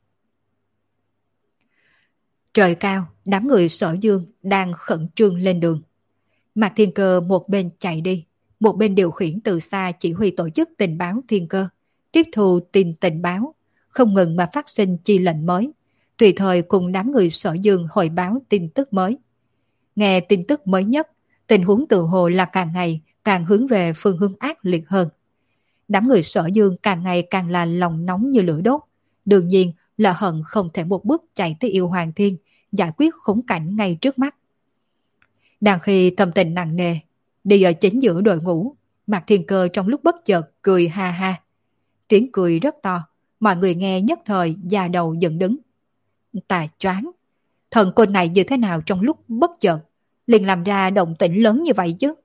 Trời cao, đám người Sở Dương đang khẩn trương lên đường. Mạc Thiên Cơ một bên chạy đi, một bên điều khiển từ xa chỉ huy tổ chức tình báo Thiên Cơ, tiếp thu tin tình báo, không ngừng mà phát sinh chi lệnh mới, tùy thời cùng đám người Sở Dương hồi báo tin tức mới. Nghe tin tức mới nhất, tình huống tự hồ là càng ngày càng hướng về phương hướng ác liệt hơn. Đám người Sở Dương càng ngày càng là lòng nóng như lửa đốt, đương nhiên là hận không thể một bước chạy tới Yêu Hoàng Thiên, giải quyết khốn cảnh ngay trước mắt. Đang khi tâm tình nặng nề, đi ở chính giữa đội ngũ, Mạc Thiên Cơ trong lúc bất chợt cười ha ha. Tiếng cười rất to, mọi người nghe nhất thời da đầu dựng đứng. Tà choáng, thần côn này như thế nào trong lúc bất chợt liền làm ra động tĩnh lớn như vậy chứ?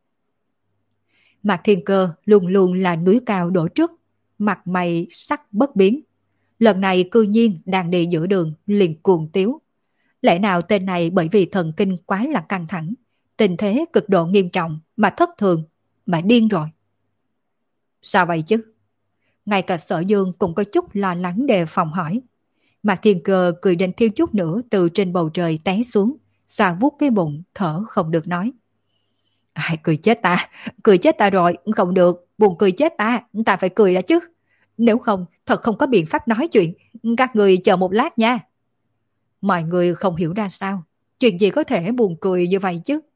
Mạc Thiên Cơ luôn luôn là núi cao đổ trước, mặt mày sắc bất biến. Lần này cư nhiên đang đi giữa đường liền cuồng tiếu. Lẽ nào tên này bởi vì thần kinh quá là căng thẳng, tình thế cực độ nghiêm trọng mà thất thường, mà điên rồi? Sao vậy chứ? Ngay cả Sở Dương cũng có chút lo lắng đề phòng hỏi. Mạc Thiên Cơ cười đến thiếu chút nữa từ trên bầu trời té xuống, xoa vuốt cái bụng, thở không được nói. Ai, cười chết ta, cười chết ta rồi, không được, buồn cười chết ta, ta phải cười đã chứ. Nếu không, thật không có biện pháp nói chuyện, các người chờ một lát nha. Mọi người không hiểu ra sao, chuyện gì có thể buồn cười như vậy chứ?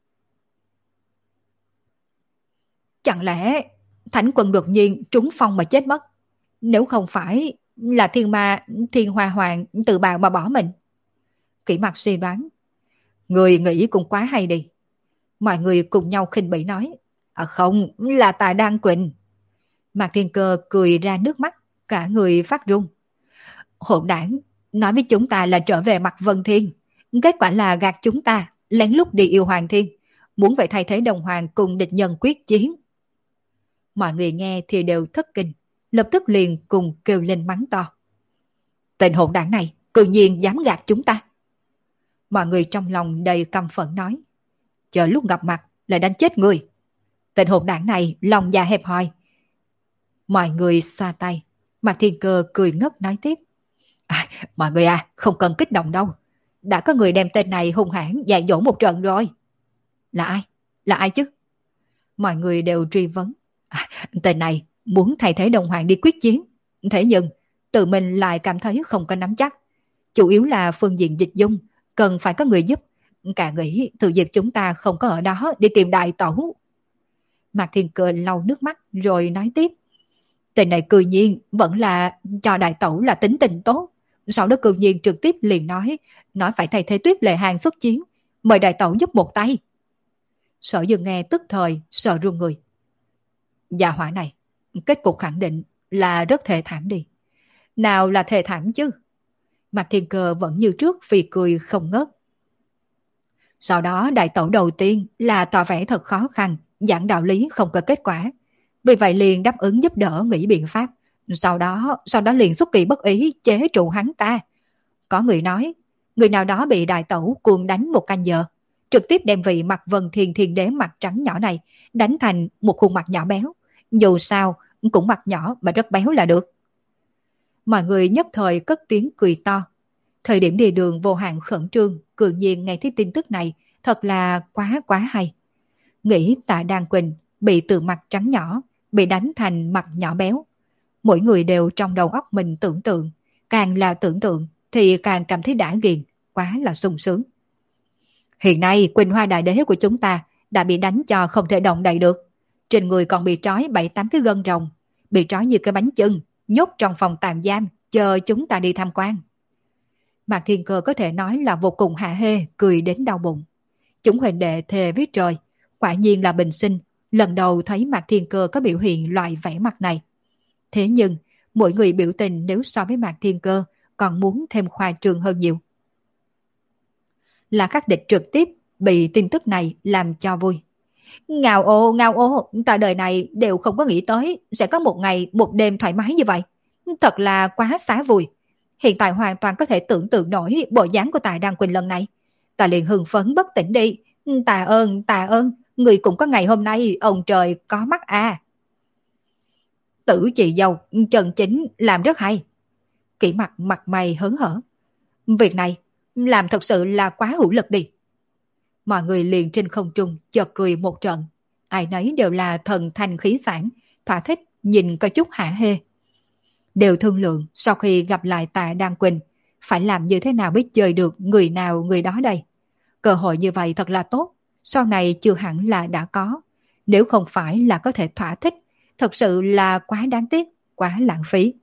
Chẳng lẽ Thánh Quân đột nhiên trúng phong mà chết mất? Nếu không phải là thiên ma thiên hoa hoàng tự bào mà bỏ mình? Kỷ Mặc suy đoán. Người nghĩ cũng quá hay đi. Mọi người cùng nhau khinh bỉ nói. À không, là Tạ Đan Quỳnh. Mạc Thiên Cơ cười ra nước mắt, cả người phát run. Hỗn đảng, nói với chúng ta là trở về mặt Vân Thiên. Kết quả là gạt chúng ta, lén lút đi Yêu Hoàng Thiên. Muốn vậy thay thế đồng hoàng cùng địch nhân quyết chiến. Mọi người nghe thì đều thất kinh, lập tức liền cùng kêu lên mắng to. Tên hỗn đảng này, cư nhiên dám gạt chúng ta. Mọi người trong lòng đầy căm phẫn nói. Chờ lúc gặp mặt lại đánh chết người. Tên hỗn đảng này lòng dạ hẹp hòi. Mọi người xoa tay. Mạc Thiên Cơ cười ngất nói tiếp. À, mọi người à, không cần kích động đâu. Đã có người đem tên này hung hãn dạy dỗ một trận rồi. Là ai? Là ai chứ? Mọi người đều truy vấn. À, tên này muốn thay thế đồng hoàng đi quyết chiến. Thế nhưng tự mình lại cảm thấy không có nắm chắc. Chủ yếu là phương diện dịch dung, cần phải có người giúp. Cả nghĩ từ dịp chúng ta không có ở đó đi tìm đại tẩu. Mạc Thiên Cơ lau nước mắt rồi nói tiếp. Tên này cư nhiên vẫn là cho đại tẩu là tính tình tốt. Sau đó cư nhiên trực tiếp liền nói, nói phải thay thế Tuyết Lệ Hàng xuất chiến, mời đại tẩu giúp một tay. Sở Dương nghe tức thời, sợ run người. Gia hỏa này, kết cục khẳng định là rất thê thảm đi. Nào là thê thảm chứ? Mạc Thiên Cơ vẫn như trước phì cười không ngớt. Sau đó đại tẩu đầu tiên là tỏ vẻ thật khó khăn, giảng đạo lý không có kết quả. Vì vậy liền đáp ứng giúp đỡ nghĩ biện pháp. Sau đó, sau đó liền xuất kỳ bất ý chế trụ hắn ta. Có người nói, người nào đó bị đại tẩu cuồng đánh một canh giờ, trực tiếp đem vị mặt Vân Thiên Thiên Đế mặt trắng nhỏ này đánh thành một khuôn mặt nhỏ béo. Dù sao, cũng mặt nhỏ mà rất béo là được. Mọi người nhất thời cất tiếng cười to. Thời điểm đi đường vô hạn khẩn trương, cường nhiên nghe thấy tin tức này, thật là quá quá hay. Nghĩ Tạ Đan Quỳnh bị từ mặt trắng nhỏ, bị đánh thành mặt nhỏ béo. Mỗi người đều trong đầu óc mình tưởng tượng, càng là tưởng tượng thì càng cảm thấy đã ghiền, quá là sung sướng. Hiện nay Quỳnh Hoa Đại Đế của chúng ta đã bị đánh cho không thể động đậy được. Trên người còn bị trói bảy tám cái gân rồng, bị trói như cái bánh chưng, nhốt trong phòng tạm giam, chờ chúng ta đi tham quan. Mạc Thiên Cơ có thể nói là vô cùng hạ hê, cười đến đau bụng. Chúng huỳnh đệ thề với trời, quả nhiên là bình sinh, lần đầu thấy Mạc Thiên Cơ có biểu hiện loại vẻ mặt này. Thế nhưng, mỗi người biểu tình nếu so với Mạc Thiên Cơ còn muốn thêm khoa trương hơn nhiều. Là Khắc Địch trực tiếp bị tin tức này làm cho vui. Ngao ô, ngao ô, ta đời này đều không có nghĩ tới sẽ có một ngày, một đêm thoải mái như vậy. Thật là quá xá vui. Hiện tại hoàn toàn có thể tưởng tượng nổi bộ dáng của Tạ Đan Quỳnh lần này. Ta liền hưng phấn bất tỉnh đi. Tạ ơn, tạ ơn, người cũng có ngày hôm nay, ông trời có mắt à. Tử chị dâu, chân chính làm rất hay. Kỷ mặt mặt mày hớn hở. Việc này làm thật sự là quá hữu lực đi. Mọi người liền trên không trung chợt cười một trận. Ai nấy đều là thần thanh khí sản, thỏa thích nhìn có chút hả hê. Đều thương lượng sau khi gặp lại Tạ Đan Quỳnh phải làm như thế nào mới chơi được người nào người đó đây. Cơ hội như vậy thật là tốt, sau này chưa hẳn là đã có. Nếu không phải là có thể thỏa thích, thật sự là quá đáng tiếc, quá lãng phí.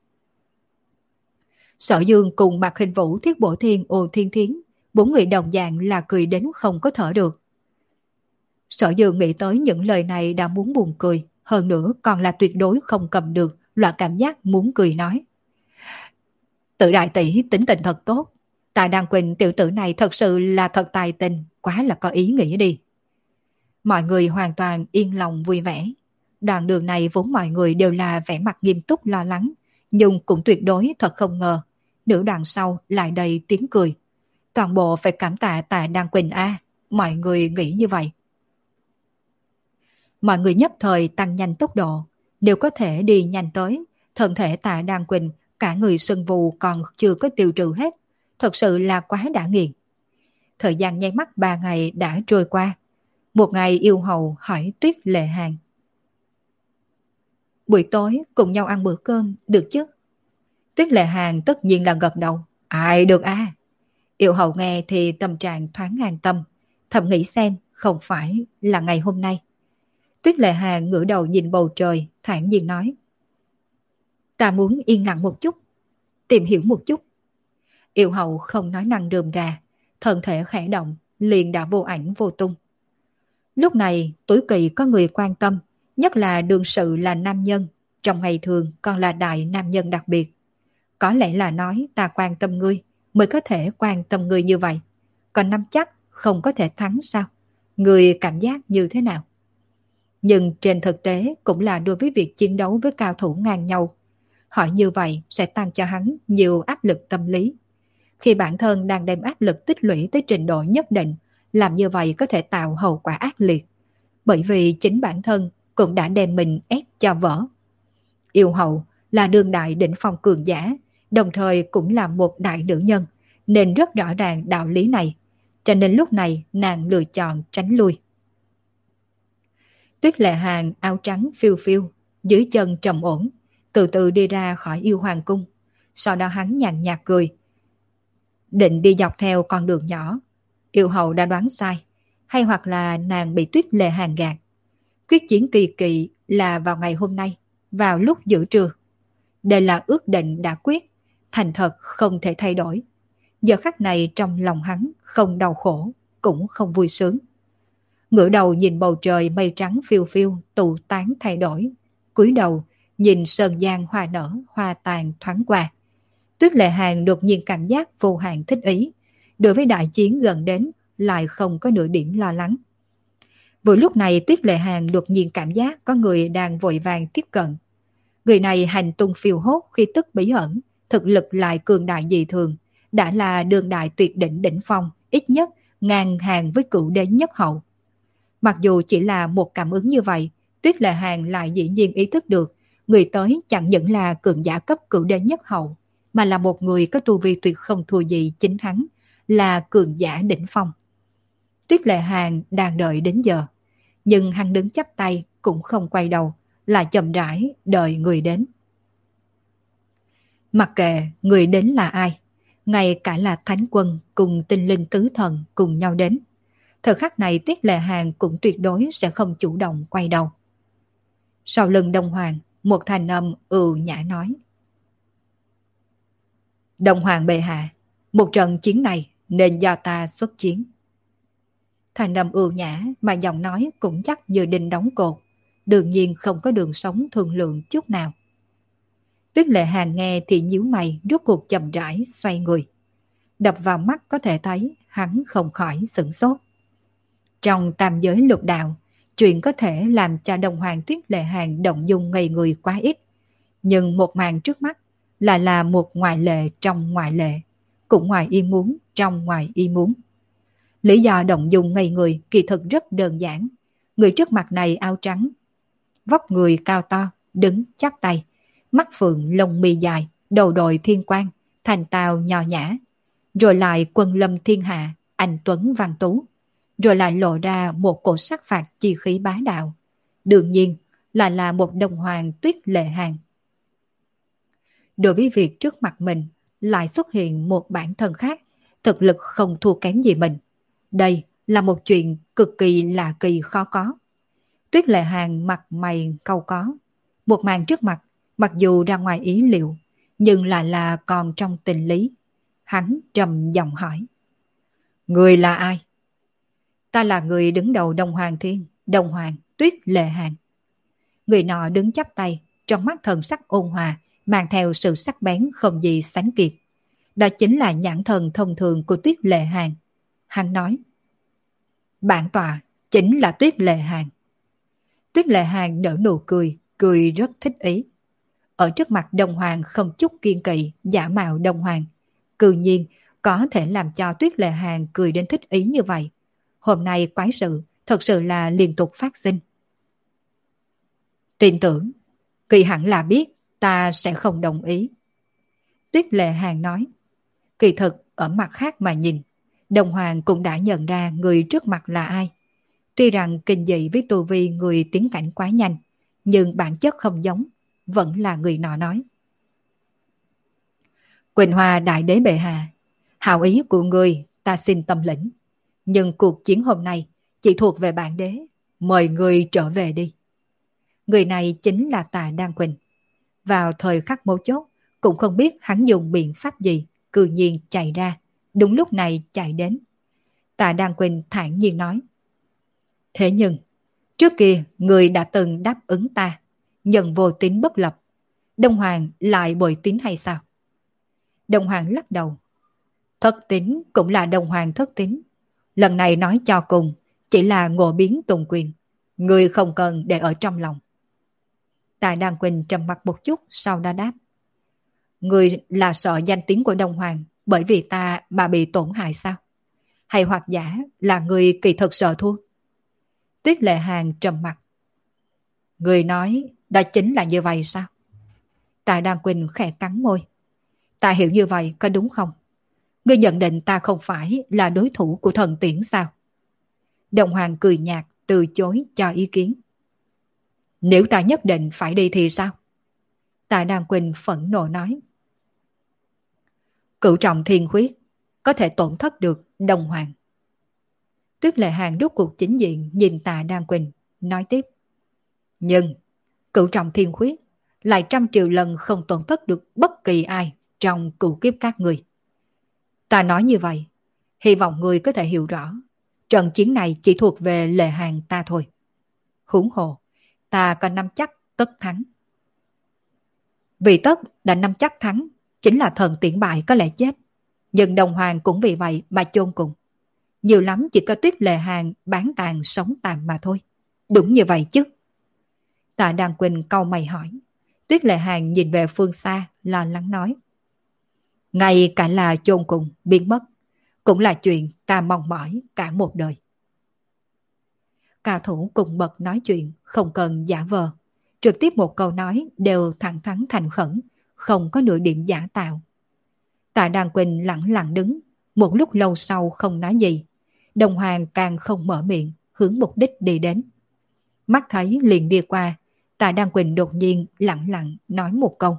Sở Dương cùng Mạc Hình Vũ, Thiết Bổ Thiên, Ôn Thiên Thiến, bốn người đồng dạng là cười đến không có thở được. Sở Dương nghĩ tới những lời này đã muốn buồn cười, hơn nữa còn là tuyệt đối không cầm được loại cảm giác muốn cười nói. Tự đại tỷ tính tình thật tốt. Tạ Đan Quỳnh tiểu tử này thật sự là thật tài tình, quá là có ý nghĩa đi. Mọi người hoàn toàn yên lòng vui vẻ. Đoạn đường này vốn mọi người đều là vẻ mặt nghiêm túc lo lắng, nhưng cũng tuyệt đối thật không ngờ. Nửa đoạn sau lại đầy tiếng cười. Toàn bộ phải cảm tạ Tạ Đan Quỳnh a, mọi người nghĩ như vậy. Mọi người nhất thời tăng nhanh tốc độ, đều có thể đi nhanh tới. Thân thể Tạ Đan Quỳnh cả người sưng vù còn chưa có tiêu trừ hết, thật sự là quá đã nghiền. Thời gian nháy mắt ba ngày đã trôi qua. Một ngày yêu hầu hỏi Tuyết Lệ Hàng. Buổi tối cùng nhau ăn bữa cơm, được chứ? Tuyết Lệ Hàng tất nhiên là gật đầu. Ai được a? À? Yêu hầu nghe thì tâm trạng thoáng an tâm, thầm nghĩ xem không phải là ngày hôm nay. Tuyết Lệ Hàng ngửa đầu nhìn bầu trời, thản nhiên nói. Ta muốn yên lặng một chút, tìm hiểu một chút. Yêu hầu không nói năng rườm rà, thân thể khẽ động, liền đã vô ảnh vô tung. Lúc này tối kỵ có người quan tâm, nhất là đương sự là nam nhân, trong ngày thường còn là đại nam nhân đặc biệt. Có lẽ là nói ta quan tâm ngươi, mới có thể quan tâm ngươi như vậy. Còn nắm chắc không có thể thắng sao? Ngươi cảm giác như thế nào? Nhưng trên thực tế cũng là đối với việc chiến đấu với cao thủ ngang nhau. Hỏi như vậy sẽ tăng cho hắn nhiều áp lực tâm lý. Khi bản thân đang đem áp lực tích lũy tới trình độ nhất định, làm như vậy có thể tạo hậu quả ác liệt. Bởi vì chính bản thân cũng đã đem mình ép cho vỡ. Yêu hậu là đương đại đỉnh phong cường giả, đồng thời cũng là một đại nữ nhân, nên rất rõ ràng đạo lý này. Cho nên lúc này nàng lựa chọn tránh lui. Tuyết Lệ Hàng áo trắng phiêu phiêu, dưới chân trầm ổn, từ từ đi ra khỏi yêu hoàng cung. Sau đó hắn nhàn nhạt cười. Định đi dọc theo con đường nhỏ. Yêu hậu đã đoán sai, hay hoặc là nàng bị Tuyết Lệ Hàng gạt. Quyết chiến kỳ kỵ là vào ngày hôm nay, vào lúc giữa trưa. Đây là ước định đã quyết, thành thật không thể thay đổi. Giờ khắc này trong lòng hắn không đau khổ, cũng không vui sướng. Ngửa đầu nhìn bầu trời mây trắng phiêu phiêu tụ tán thay đổi, cúi đầu nhìn sơn giang hoa nở hoa tàn thoáng qua. Tuyết Lệ Hàn đột nhiên cảm giác vô hạn thích ý, đối với đại chiến gần đến lại không có nửa điểm lo lắng. Vừa lúc này Tuyết Lệ Hàn đột nhiên cảm giác có người đang vội vàng tiếp cận. Người này hành tung phiêu hốt khi tức bí ẩn, thực lực lại cường đại dị thường, đã là đường đại tuyệt đỉnh đỉnh phong, ít nhất ngang hàng với cửu đế nhất hậu. Mặc dù chỉ là một cảm ứng như vậy, Tuyết Lệ Hàn lại dĩ nhiên ý thức được người tới chẳng những là cường giả cấp cửu đế nhất hậu, mà là một người có tu vi tuyệt không thua gì chính hắn, là cường giả đỉnh phong. Tuyết Lệ Hàn đang đợi đến giờ, nhưng hắn đứng chắp tay cũng không quay đầu, là chậm rãi đợi người đến. Mặc kệ người đến là ai, ngay cả là thánh quân cùng tinh linh tứ thần cùng nhau đến, thời khắc này Tuyết Lệ Hàn cũng tuyệt đối sẽ không chủ động quay đầu. Sau lưng Đông Hoàng, một thanh âm ừ nhã nói: Đông Hoàng bệ hạ, một trận chiến này nên do ta xuất chiến. Thanh âm ưu nhã mà giọng nói cũng chắc như đinh đóng cột, đương nhiên không có đường sống thương lượng chút nào. Tuyết Lệ Hàn nghe thì nhíu mày, rốt cuộc chậm rãi xoay người. Đập vào mắt có thể thấy hắn không khỏi sửng sốt. Trong tam giới lục đạo, chuyện có thể làm cho Đông Hoàng Tuyết Lệ Hàn động dung ngây người quá ít. Nhưng một màn trước mắt là là một ngoại lệ trong ngoại lệ, cũng ngoài ý muốn trong ngoài ý muốn. Lý do động dung ngây người kỳ thực rất đơn giản. Người trước mặt này áo trắng, vóc người cao to, đứng chắp tay, mắt phượng lông mi dài, đầu đội thiên quang, thành tao nho nhã, rồi lại quân lâm thiên hạ, anh tuấn văn tú, rồi lại lộ ra một cổ sắc phạt chi khí bá đạo. Đương nhiên là là một Đông Hoàng Tuyết Lệ Hàn. Đối với việc trước mặt mình lại xuất hiện một bản thân khác, thực lực không thua kém gì mình, đây là một chuyện cực kỳ lạ kỳ khó có. Tuyết Lệ Hàn mặt mày cau có. Một màn trước mặt, mặc dù ra ngoài ý liệu, nhưng lại là còn trong tình lý. Hắn trầm giọng hỏi: Người là ai? Ta là người đứng đầu Đông Hoàng Thiên, Đông Hoàng Tuyết Lệ Hàn. Người nọ đứng chắp tay, trong mắt thần sắc ôn hòa, mang theo sự sắc bén không gì sánh kịp. Đó chính là nhãn thần thông thường của Tuyết Lệ Hàn. Hắn nói: Bản tọa chính là Tuyết Lệ Hàn. Tuyết Lệ Hàn nở nụ cười, cười rất thích ý. Ở trước mặt Đông Hoàng không chút kiên kỵ, giả mạo Đông Hoàng, cư nhiên có thể làm cho Tuyết Lệ Hàn cười đến thích ý như vậy. Hôm nay quái sự thật sự là liên tục phát sinh. Tin tưởng, kỳ hẳn là biết ta sẽ không đồng ý. Tuyết Lệ Hàn nói. Kỳ thực ở mặt khác mà nhìn, Đông Hoàng cũng đã nhận ra người trước mặt là ai. Tuy rằng kinh dị với tu vi người tiến cảnh quá nhanh, nhưng bản chất không giống, vẫn là người nọ nói. Quỳnh Hoa Đại Đế bệ hạ, hảo ý của người ta xin tâm lĩnh, nhưng cuộc chiến hôm nay chỉ thuộc về bản đế, mời người trở về đi. Người này chính là Tà Đan Quỳnh. Vào thời khắc mấu chốt, cũng không biết hắn dùng biện pháp gì, cư nhiên chạy ra, đúng lúc này chạy đến. Tà Đan Quỳnh thản nhiên nói. Thế nhưng, trước kia người đã từng đáp ứng ta, nhận vô tín bất lập. Đông Hoàng lại bội tín hay sao? Đông Hoàng lắc đầu. Thất tín cũng là Đông Hoàng thất tín. Lần này nói cho cùng, chỉ là ngộ biến tùng quyền. Người không cần để ở trong lòng. Tà Đan Quỳnh trầm mặt một chút, sau đó đáp. Người là sợ danh tiếng của Đông Hoàng bởi vì ta mà bị tổn hại sao? Hay hoặc giả là người kỳ thực sợ thua? Tuyết Lệ Hàn trầm mặt. Người nói đó chính là như vậy sao? Tà Đan Quỳnh khẽ cắn môi. Ta hiểu như vậy có đúng không? Ngươi nhận định ta không phải là đối thủ của thần tiễn sao? Đông Hoàng cười nhạt từ chối cho ý kiến. Nếu ta nhất định phải đi thì sao? Tà Đan Quỳnh phẫn nộ nói. Cửu trọng thiên khuyết có thể tổn thất được Đông Hoàng. Tuyết Lệ Hàn rút cuộc chính diện nhìn Tà Đan Quỳnh, nói tiếp. Nhưng cửu trọng thiên khuyết lại trăm triệu lần không tổn thất được bất kỳ ai trong cửu kiếp các người. Ta nói như vậy, hy vọng người có thể hiểu rõ, trận chiến này chỉ thuộc về Lệ Hàng ta thôi. Huống hồ, ta có nắm chắc tất thắng. Vì tất đã nắm chắc thắng, chính là thần tiễn bại có lẽ chết. Nhưng Đồng Hoàng cũng vì vậy mà chôn cùng. Nhiều lắm chỉ có Tuyết Lệ Hàng bán tàn sống tàn mà thôi. Đúng như vậy chứ. Tạ Đan Quỳnh cau mày hỏi. Tuyết Lệ Hàng nhìn về phương xa, lo lắng nói. Ngay cả là chôn cùng, biến mất, cũng là chuyện ta mong mỏi cả một đời. Cao thủ cùng bậc nói chuyện, không cần giả vờ. Trực tiếp một câu nói đều thẳng thắn thành khẩn, không có nửa điểm giả tạo. Tạ Đan Quỳnh lặng lặng đứng, một lúc lâu sau không nói gì. Đồng Hoàng càng không mở miệng, hướng mục đích đi đến. Mắt thấy liền đi qua, Tạ Đan Quỳnh đột nhiên lặng lặng nói một câu.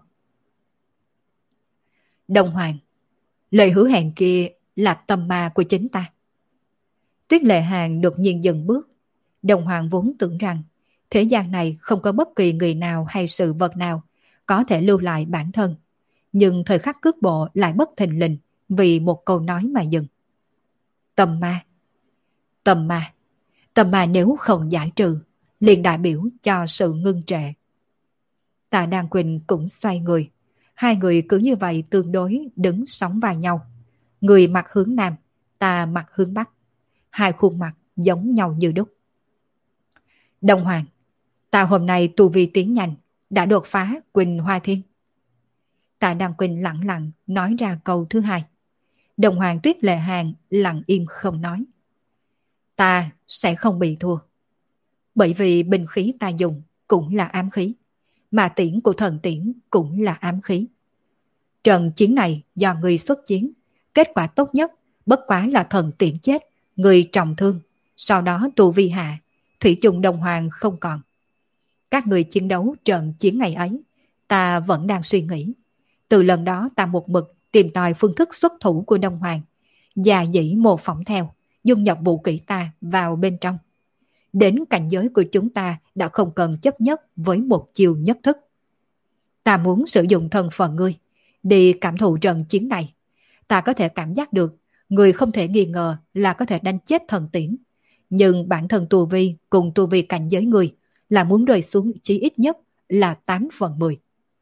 Đồng Hoàng, lời hứa hẹn kia là tâm ma của chính ta. Tuyết Lệ Hàng đột nhiên dừng bước. Đồng Hoàng vốn tưởng rằng thế gian này không có bất kỳ người nào hay sự vật nào có thể lưu lại bản thân. Nhưng thời khắc cước bộ lại bất thình lình vì một câu nói mà dừng. Tâm ma. Tâm ma. Tâm ma nếu không giải trừ, liền đại biểu cho sự ngưng trệ. Tạ Đan Quỳnh cũng xoay người. Hai người cứ như vậy tương đối đứng sóng vai nhau. Người mặt hướng nam, ta mặt hướng bắc. Hai khuôn mặt giống nhau như đúc. Đồng Hoàng, ta hôm nay tu vi tiến nhanh, đã đột phá Quỳnh Hoa Thiên. Tạ Đan Quỳnh lặng lặng nói ra câu thứ hai. Đồng Hoàng Tuyết Lệ Hàng lặng im không nói. Ta sẽ không bị thua. Bởi vì binh khí ta dùng cũng là ám khí, mà tiễn của thần tiễn cũng là ám khí. Trận chiến này do người xuất chiến, kết quả tốt nhất bất quá là thần tiễn chết, người trọng thương, sau đó tu vi hạ, thủy chung Đồng Hoàng không còn. Các người chiến đấu trận chiến ngày ấy, ta vẫn đang suy nghĩ. Từ lần đó ta một mực tìm tòi phương thức xuất thủ của Đông Hoàng, và dĩ mô phỏng theo, dung nhập vũ kỹ ta vào bên trong. Đến cảnh giới của chúng ta đã không cần chấp nhất với một chiều nhất thức. Ta muốn sử dụng thân phận ngươi, đi cảm thụ trận chiến này. Ta có thể cảm giác được, người không thể nghi ngờ là có thể đánh chết thần tiễn. Nhưng bản thân tu vi cùng tu vi cảnh giới người là muốn rơi xuống chí ít nhất là tám phần mười.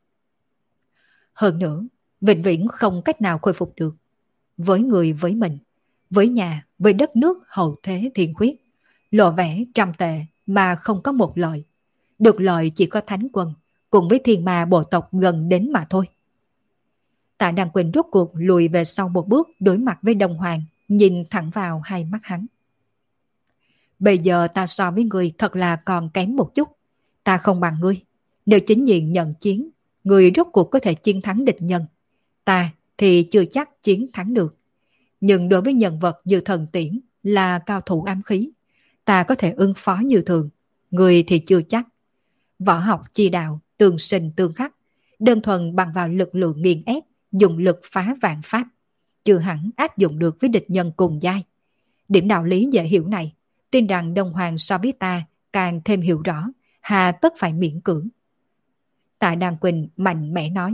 Hơn nữa, vĩnh viễn không cách nào khôi phục được. Với người với mình, với nhà, với đất nước hậu thế thiên khuyết, lộ vẻ trăm tệ mà không có một lợi. Được lợi chỉ có thánh quân, cùng với thiên ma bộ tộc gần đến mà thôi. Tạ Đan Quỳnh rốt cuộc lùi về sau một bước đối mặt với Đồng Hoàng, nhìn thẳng vào hai mắt hắn. Bây giờ ta so với ngươi thật là còn kém một chút. Ta không bằng ngươi. Nếu chính diện nhận chiến, ngươi rốt cuộc có thể chiến thắng địch nhân. Ta thì chưa chắc chiến thắng được. Nhưng đối với nhân vật như thần tiễn là cao thủ ám khí, ta có thể ứng phó như thường. Ngươi thì chưa chắc. Võ học chi đạo, tương sinh tương khắc, đơn thuần bằng vào lực lượng nghiền ép, dùng lực phá vạn pháp, chưa hẳn áp dụng được với địch nhân cùng giai. Điểm đạo lý dễ hiểu này, tin rằng Đông Hoàng so với ta càng thêm hiểu rõ, hà tất phải miễn cưỡng. Tạ Đan Quỳnh mạnh mẽ nói.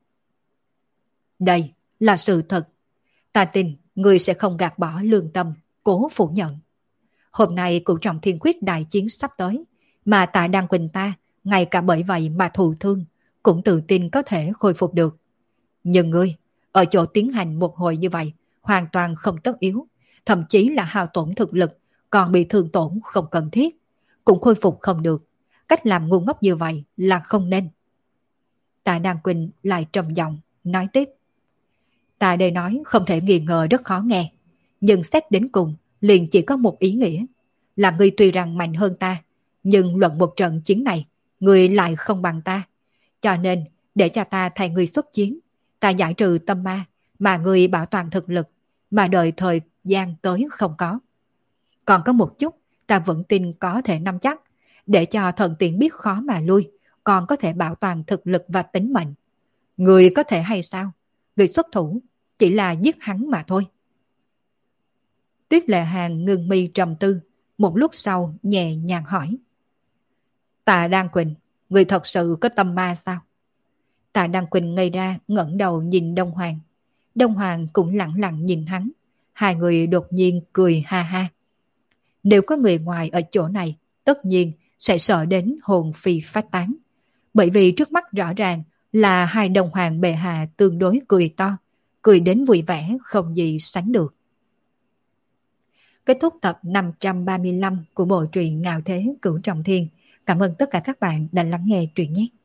Đây là sự thật. Ta tin người sẽ không gạt bỏ lương tâm, cố phủ nhận. Hôm nay Cửu Trọng Thiên Khuyết đại chiến sắp tới, mà Tạ Đan Quỳnh ta, ngay cả bởi vậy mà thụ thương, cũng tự tin có thể khôi phục được. Nhưng ngươi, ở chỗ tiến hành một hồi như vậy, hoàn toàn không tất yếu, thậm chí là hao tổn thực lực, còn bị thương tổn không cần thiết, cũng khôi phục không được. Cách làm ngu ngốc như vậy là không nên. Tạ Đan Quỳnh lại trầm giọng nói tiếp. Ta đây nói không thể nghi ngờ rất khó nghe, nhưng xét đến cùng liền chỉ có một ý nghĩa, là ngươi tuy rằng mạnh hơn ta, nhưng luận một trận chiến này, ngươi lại không bằng ta. Cho nên, để cho ta thay ngươi xuất chiến, ta giải trừ tâm ma, mà ngươi bảo toàn thực lực, mà đợi thời gian tới không có. Còn có một chút, ta vẫn tin có thể nắm chắc, để cho thần tiện biết khó mà lui, còn có thể bảo toàn thực lực và tính mệnh. Người có thể hay sao? Người xuất thủ, chỉ là giết hắn mà thôi. Tuyết Lệ Hàng ngừng mi trầm tư, một lúc sau nhẹ nhàng hỏi. Tạ Đan Quỳnh, người thật sự có tâm ma sao? Tạ Đan Quỳnh ngây ra ngẩng đầu nhìn Đông Hoàng. Đông Hoàng cũng lặng lặng nhìn hắn. Hai người đột nhiên cười ha ha. Nếu có người ngoài ở chỗ này, tất nhiên sẽ sợ đến hồn phi phách tán. Bởi vì trước mắt rõ ràng là hai đồng hoàng bệ hạ tương đối cười to, cười đến vui vẻ không gì sánh được. Kết thúc tập năm trăm ba mươi lăm của bộ truyện Ngạo Thế Cửu Trọng Thiên. Cảm ơn tất cả các bạn đã lắng nghe truyện nhé.